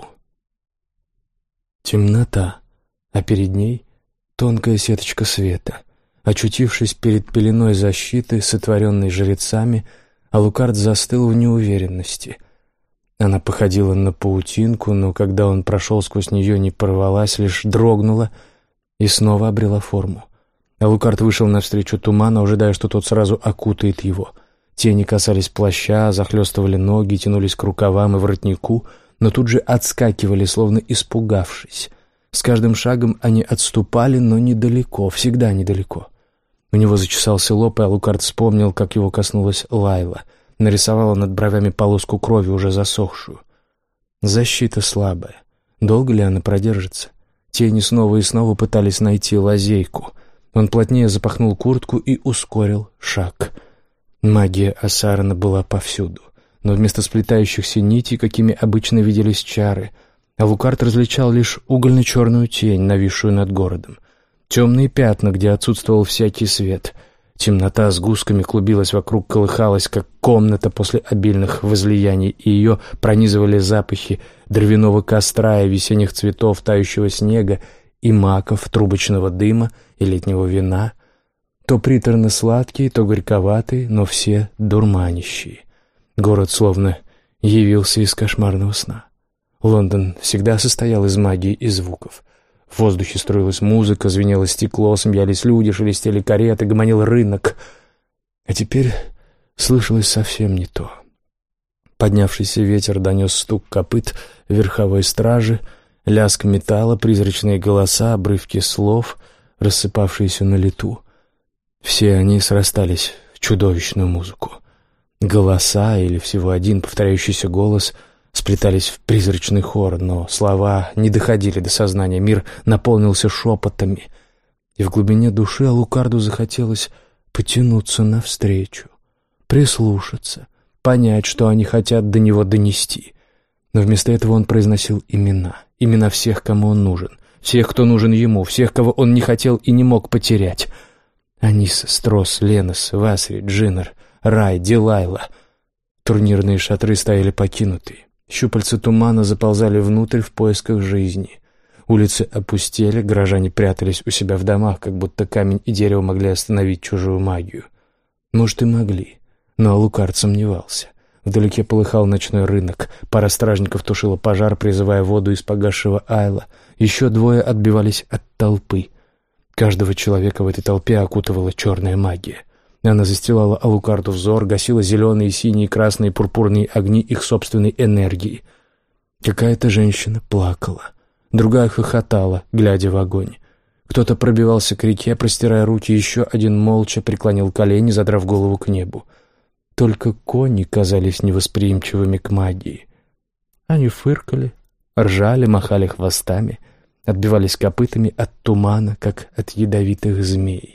Темнота, а перед ней тонкая сеточка света. Очутившись перед пеленой защиты, сотворенной жрецами, Алукард застыл в неуверенности. Она походила на паутинку, но когда он прошел сквозь нее, не порвалась, лишь дрогнула и снова обрела форму. Алукард вышел навстречу туману, ожидая, что тот сразу окутает его. Тени касались плаща, захлестывали ноги, тянулись к рукавам и воротнику, но тут же отскакивали, словно испугавшись. С каждым шагом они отступали, но недалеко, всегда недалеко. У него зачесался лоб, и Алукард вспомнил, как его коснулась Лайла. Нарисовала над бровями полоску крови, уже засохшую. Защита слабая. Долго ли она продержится? Тени снова и снова пытались найти лазейку. Он плотнее запахнул куртку и ускорил шаг. Магия Асарана была повсюду, но вместо сплетающихся нитей, какими обычно виделись чары, Алукард различал лишь угольно-черную тень, нависшую над городом. Темные пятна, где отсутствовал всякий свет. Темнота с гусками клубилась вокруг, колыхалась, как комната после обильных возлияний, и ее пронизывали запахи дровяного костра и весенних цветов, тающего снега, и маков, трубочного дыма и летнего вина. То приторно-сладкие, то горьковатые, но все дурманящие. Город словно явился из кошмарного сна. Лондон всегда состоял из магии и звуков. В воздухе струилась музыка, звенело стекло, смеялись люди, шелестели кареты, гомонил рынок. А теперь слышалось совсем не то. Поднявшийся ветер донес стук копыт верховой стражи, лязг металла, призрачные голоса, обрывки слов, рассыпавшиеся на лету. Все они срастались в чудовищную музыку. Голоса, или всего один повторяющийся голос, сплетались в призрачный хор, но слова не доходили до сознания, мир наполнился шепотами, и в глубине души Алукарду захотелось потянуться навстречу, прислушаться, понять, что они хотят до него донести. Но вместо этого он произносил имена, имена всех, кому он нужен, всех, кто нужен ему, всех, кого он не хотел и не мог потерять. Анис, Строс, Ленос, Васри, Джиннер, Рай, Дилайла. Турнирные шатры стояли покинутые. Щупальца тумана заползали внутрь в поисках жизни. Улицы опустели, горожане прятались у себя в домах, как будто камень и дерево могли остановить чужую магию. Может, и могли, но Алукард сомневался. Вдалеке полыхал ночной рынок, пара стражников тушила пожар, призывая воду из погасшего айла. Еще двое отбивались от толпы. Каждого человека в этой толпе окутывала черная магия. Она застилала Алукарду взор, гасила зеленые, синие, красные, пурпурные огни их собственной энергии. Какая-то женщина плакала, другая хохотала, глядя в огонь. Кто-то пробивался к реке, простирая руки, еще один молча преклонил колени, задрав голову к небу. Только кони казались невосприимчивыми к магии. Они фыркали, ржали, махали хвостами, отбивались копытами от тумана, как от ядовитых змей.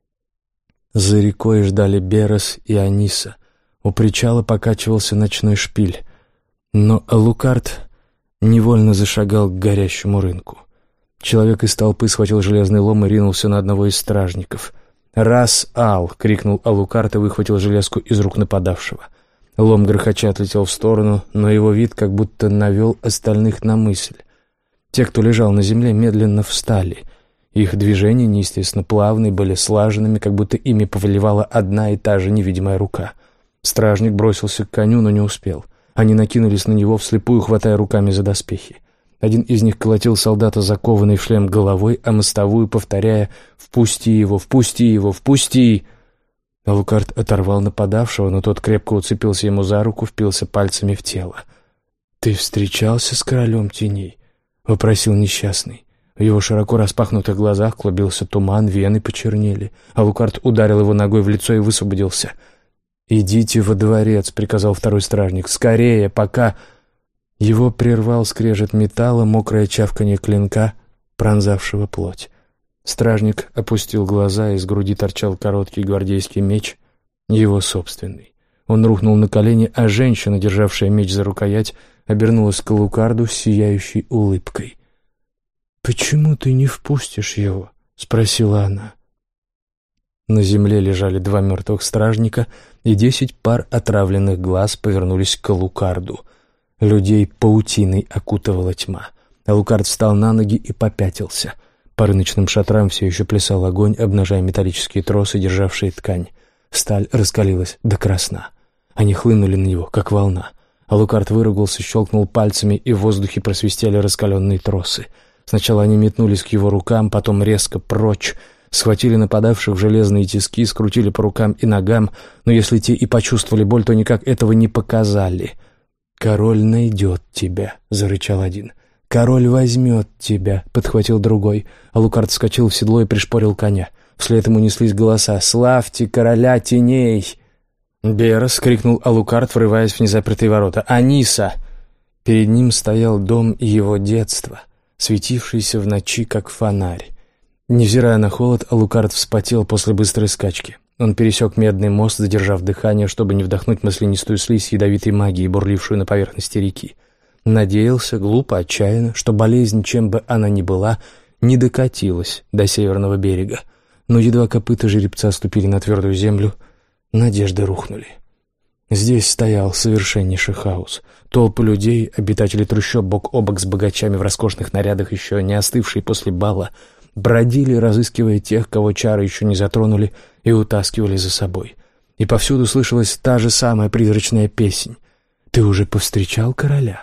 За рекой ждали Берос и Аниса. У причала покачивался ночной шпиль. Но Алукард невольно зашагал к горящему рынку. Человек из толпы схватил железный лом и ринулся на одного из стражников. «Раз, Ал!» — крикнул Алукард и выхватил железку из рук нападавшего. Лом грохоча отлетел в сторону, но его вид как будто навел остальных на мысль. Те, кто лежал на земле, медленно встали. Их движения, неестественно плавные, были слаженными, как будто ими повелевала одна и та же невидимая рука. Стражник бросился к коню, но не успел. Они накинулись на него вслепую, хватая руками за доспехи. Один из них колотил солдата, закованный в шлем головой, а мостовую, повторяя «Впусти его! Впусти его! Впусти!». Алукард оторвал нападавшего, но тот крепко уцепился ему за руку, впился пальцами в тело. «Ты встречался с королем теней?» — вопросил несчастный. В его широко распахнутых глазах клубился туман, вены почернели. Алукард ударил его ногой в лицо и высвободился. «Идите во дворец», — приказал второй стражник. «Скорее, пока...» Его прервал скрежет металла, мокрое чавканье клинка, пронзавшего плоть. Стражник опустил глаза, из груди торчал короткий гвардейский меч, его собственный. Он рухнул на колени, а женщина, державшая меч за рукоять, обернулась к Алукарду с сияющей улыбкой. «Почему ты не впустишь его?» — спросила она. На земле лежали два мертвых стражника, и десять пар отравленных глаз повернулись к Алукарду. Людей паутиной окутывала тьма. Алукард встал на ноги и попятился. По рыночным шатрам все еще плясал огонь, обнажая металлические тросы, державшие ткань. Сталь раскалилась до красна. Они хлынули на него, как волна. Алукард выругался, щелкнул пальцами, и в воздухе просвистели раскаленные тросы. Сначала они метнулись к его рукам, потом резко прочь, схватили нападавших в железные тиски, скрутили по рукам и ногам, но если те и почувствовали боль, то никак этого не показали. «Король найдет тебя», — зарычал один. «Король возьмет тебя», — подхватил другой. Алукард вскочил в седло и пришпорил коня. Вслед ему неслись голоса: «Славьте короля теней!» «Берос!» — крикнул Алукард, врываясь в незапертые ворота. «Аниса!» Перед ним стоял дом его детства, светившийся в ночи, как фонарь. Невзирая на холод, Алукард вспотел после быстрой скачки. Он пересек медный мост, задержав дыхание, чтобы не вдохнуть маслянистую слизь ядовитой магии, бурлившую на поверхности реки. Надеялся, глупо, отчаянно, что болезнь, чем бы она ни была, не докатилась до северного берега. Но едва копыта жеребца ступили на твердую землю, надежды рухнули. Здесь стоял совершеннейший хаос. Толпы людей, обитатели трущоб бок о бок с богачами в роскошных нарядах, еще не остывшие после бала, бродили, разыскивая тех, кого чары еще не затронули, и утаскивали за собой. И повсюду слышалась та же самая призрачная песнь. «Ты уже повстречал короля?»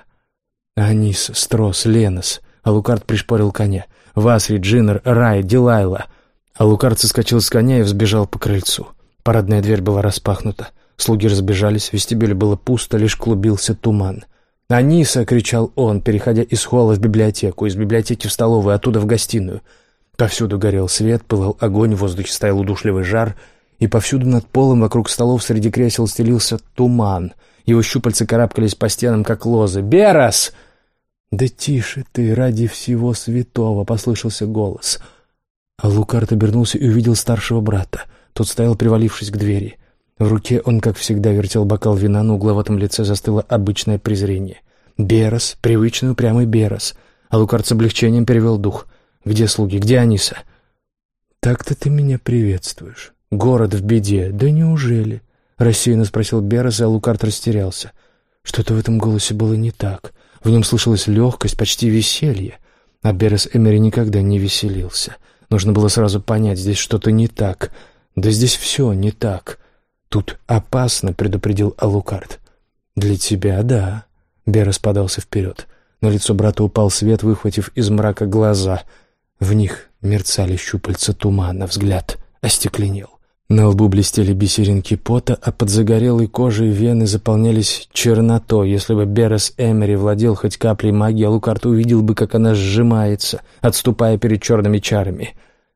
Аниса, Строс, Ленос. Алукард пришпорил коня. Васри, Джиннер, Рай, Дилайла. Алукард соскочил с коня и взбежал по крыльцу. Парадная дверь была распахнута. Слуги разбежались, в вестибюле было пусто, лишь клубился туман. «Аниса!» — кричал он, переходя из холла в библиотеку, из библиотеки в столовую, оттуда в гостиную. Повсюду горел свет, пылал огонь, в воздухе стоял удушливый жар, и повсюду над полом вокруг столов среди кресел стелился туман. Его щупальца карабкались по стенам, как лозы. «Берос!» «Да тише ты, ради всего святого!» — послышался голос. Алукард обернулся и увидел старшего брата. Тот стоял, привалившись к двери. В руке он, как всегда, вертел бокал вина, на угловатом лице застыло обычное презрение. «Берос! Привычный упрямый Берос!» Алукард с облегчением перевел дух. «Где слуги? Где Аниса?» «Так-то ты меня приветствуешь. Город в беде. Да неужели?» — рассеянно спросил Берос, и Алукард растерялся. Что-то в этом голосе было не так. В нем слышалась легкость, почти веселье. А Берос Эмери никогда не веселился. Нужно было сразу понять, здесь что-то не так. Да здесь все не так. «Тут опасно», — предупредил Алукард. «Для тебя, да». Берос подался вперед. На лицо брата упал свет, выхватив из мрака глаза. В них мерцали щупальца тумана, взгляд остекленел. На лбу блестели бисеринки пота, а под загорелой кожей вены заполнялись чернотой. Если бы Берос Эмери владел хоть каплей магии, Алукард увидел бы, как она сжимается, отступая перед черными чарами.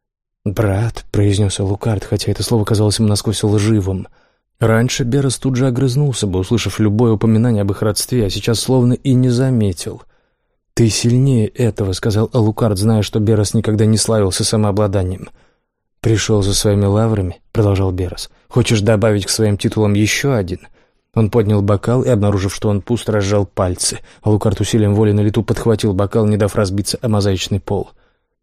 «Брат», — произнес Алукард, хотя это слово казалось ему насквозь лживым. Раньше Берос тут же огрызнулся бы, услышав любое упоминание об их родстве, а сейчас словно и не заметил. «Ты сильнее этого», — сказал Алукард, зная, что Берос никогда не славился самообладанием. «Пришел за своими лаврами», — продолжал Берос. «Хочешь добавить к своим титулам еще один?» Он поднял бокал и, обнаружив, что он пуст, разжал пальцы. Алукард усилием воли на лету подхватил бокал, не дав разбиться о мозаичный пол.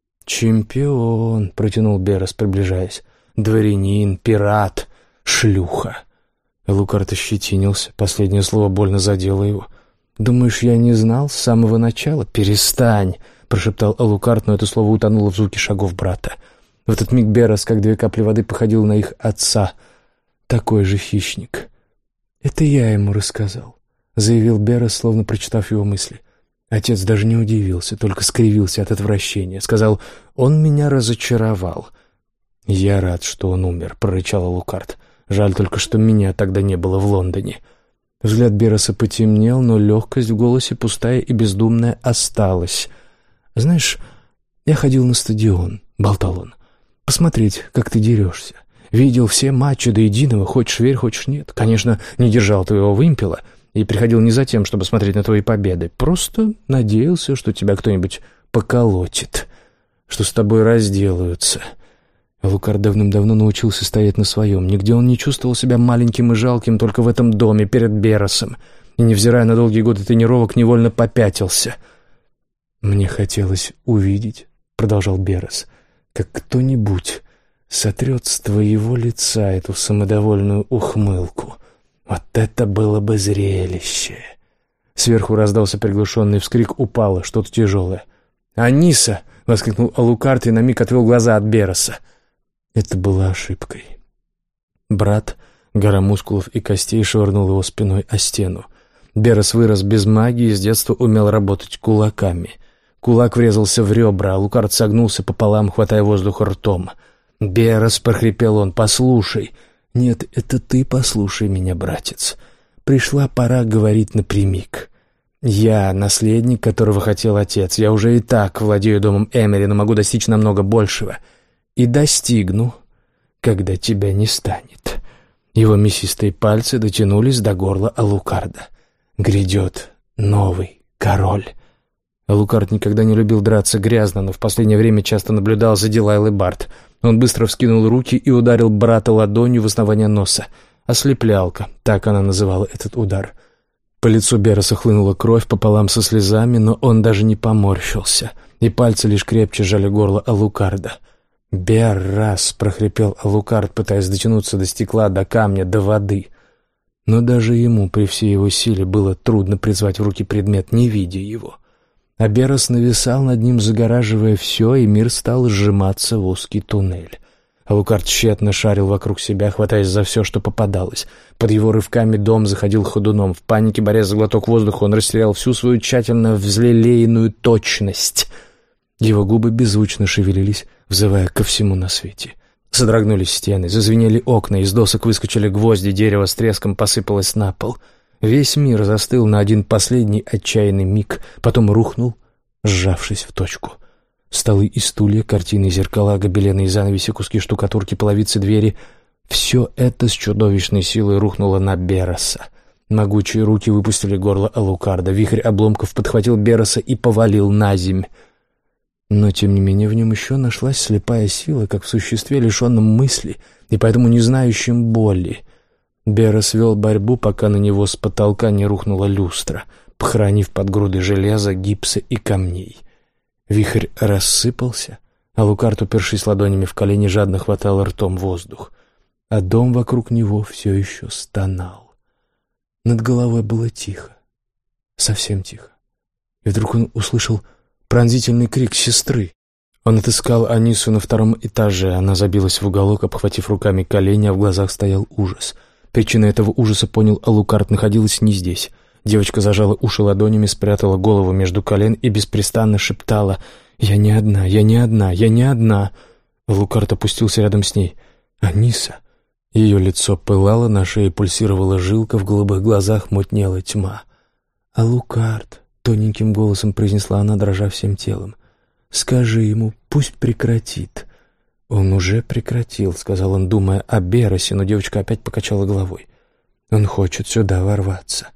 «Чемпион», — протянул Берос, приближаясь. «Дворянин, пират, шлюха». Алукард ощетинился. Последнее слово больно задело его. «Думаешь, я не знал с самого начала?» «Перестань», — прошептал Алукард, но это слово утонуло в звуке шагов брата. В этот миг Берос, как две капли воды, походил на их отца. Такой же хищник. «Это я ему рассказал», — заявил Берос, словно прочитав его мысли. Отец даже не удивился, только скривился от отвращения. Сказал: «Он меня разочаровал». «Я рад, что он умер», — прорычал Алукард. «Жаль только, что меня тогда не было в Лондоне». Взгляд Бероса потемнел, но легкость в голосе, пустая и бездумная, осталась. «Знаешь, я ходил на стадион», — болтал он. «Посмотреть, как ты дерешься. Видел все матчи до единого, хочешь верь, хочешь нет. Конечно, не держал твоего вымпела и приходил не за тем, чтобы смотреть на твои победы. Просто надеялся, что тебя кто-нибудь поколотит, что с тобой разделаются. Алукард давным-давно научился стоять на своем. Нигде он не чувствовал себя маленьким и жалким, только в этом доме, перед Беросом. И, невзирая на долгие годы тренировок, невольно попятился. «Мне хотелось увидеть», — продолжал Берос, — «как кто-нибудь сотрет с твоего лица эту самодовольную ухмылку. Вот это было бы зрелище!» Сверху раздался приглушенный вскрик, упало что-то тяжелое. «Аниса!» — воскликнул Алукард и на миг отвел глаза от Бероса. Это была ошибкой. Брат, гора мускулов и костей, швырнул его спиной о стену. Берос вырос без магии и с детства умел работать кулаками. Кулак врезался в ребра, а Алукард согнулся пополам, хватая воздух ртом. «Берос!» — прохрипел он. «Послушай!» «Нет, это ты послушай меня, братец. Пришла пора говорить напрямик. Я наследник, которого хотел отец. Я уже и так владею домом Эмери, но могу достичь намного большего. И достигну, когда тебя не станет». Его мясистые пальцы дотянулись до горла Алукарда. «Грядет новый король». Алукард никогда не любил драться грязно, но в последнее время часто наблюдал за Дилайлой Барт. Он быстро вскинул руки и ударил брата ладонью в основание носа. «Ослеплялка», так она называла этот удар. По лицу Бероса хлынула кровь пополам со слезами, но он даже не поморщился, и пальцы лишь крепче сжали горло Алукарда. «Берас!» — прохрипел Алукард, пытаясь дотянуться до стекла, до камня, до воды. Но даже ему, при всей его силе, было трудно призвать в руки предмет, не видя его. А Берос нависал над ним, загораживая все, и мир стал сжиматься в узкий туннель. Алукард тщетно шарил вокруг себя, хватаясь за все, что попадалось. Под его рывками дом заходил ходуном. В панике, борясь за глоток воздуха, он растерял всю свою тщательно взлелеянную точность. Его губы беззвучно шевелились, взывая ко всему на свете. Содрогнулись стены, зазвенели окна, из досок выскочили гвозди, дерево с треском посыпалось на пол. Весь мир застыл на один последний отчаянный миг, потом рухнул, сжавшись в точку. Столы и стулья, картины, зеркала, гобелены и занавеси, куски штукатурки, половицы, двери — все это с чудовищной силой рухнуло на Бероса. Могучие руки выпустили горло Алукарда, вихрь обломков подхватил Бероса и повалил на земь. Но, тем не менее, в нем еще нашлась слепая сила, как в существе, лишенном мысли и поэтому не знающем боли. Берос вел борьбу, пока на него с потолка не рухнула люстра, похоронив под грудой железа, гипса и камней. Вихрь рассыпался, а Алукард, упершись ладонями в колени, жадно хватал ртом воздух, а дом вокруг него все еще стонал. Над головой было тихо, совсем тихо, и вдруг он услышал пронзительный крик сестры. Он отыскал Анису на втором этаже. Она забилась в уголок, обхватив руками колени, а в глазах стоял ужас. Причина этого ужаса, понял Алукард, находилась не здесь. Девочка зажала уши ладонями, спрятала голову между колен и беспрестанно шептала: «Я не одна, я не одна, я не одна». Алукард опустился рядом с ней. «Аниса». Ее лицо пылало, на шее пульсировала жилка, в голубых глазах мутнела тьма. «Алукард», — тоненьким голосом произнесла она, дрожа всем телом, — «скажи ему, пусть прекратит». «Он уже прекратил», — сказал он, думая о Беросе, но девочка опять покачала головой. «Он хочет сюда ворваться».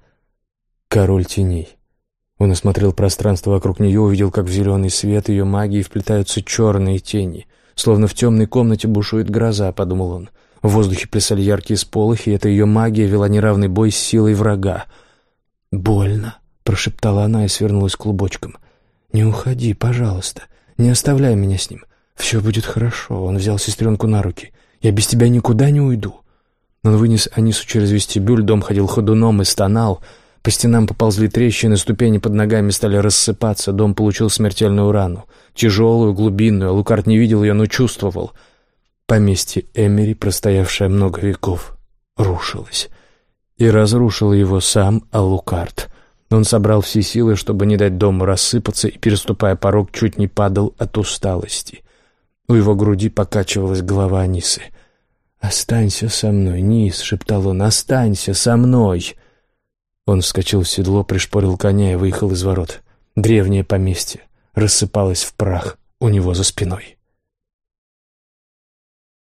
Король теней. Он осмотрел пространство вокруг нее, увидел, как в зеленый свет ее магии вплетаются черные тени. Словно в темной комнате бушует гроза, подумал он. В воздухе плясали яркие сполохи, и эта ее магия вела неравный бой с силой врага. «Больно», — прошептала она и свернулась клубочком. «Не уходи, пожалуйста, не оставляй меня с ним. Все будет хорошо». Он взял сестренку на руки. «Я без тебя никуда не уйду». Он вынес Анису через вестибюль, дом ходил ходуном и стонал. По стенам поползли трещины, ступени под ногами стали рассыпаться, дом получил смертельную рану. Тяжелую, глубинную, Алукард не видел ее, но чувствовал. Поместье Эмери, простоявшее много веков, рушилось. И разрушил его сам Алукард. Он собрал все силы, чтобы не дать дому рассыпаться, и, переступая порог, чуть не падал от усталости. У его груди покачивалась голова Анисы. «Останься со мной, Низ», — шептал он, — «останься со мной». Он вскочил в седло, пришпорил коня и выехал из ворот. Древнее поместье рассыпалось в прах у него за спиной.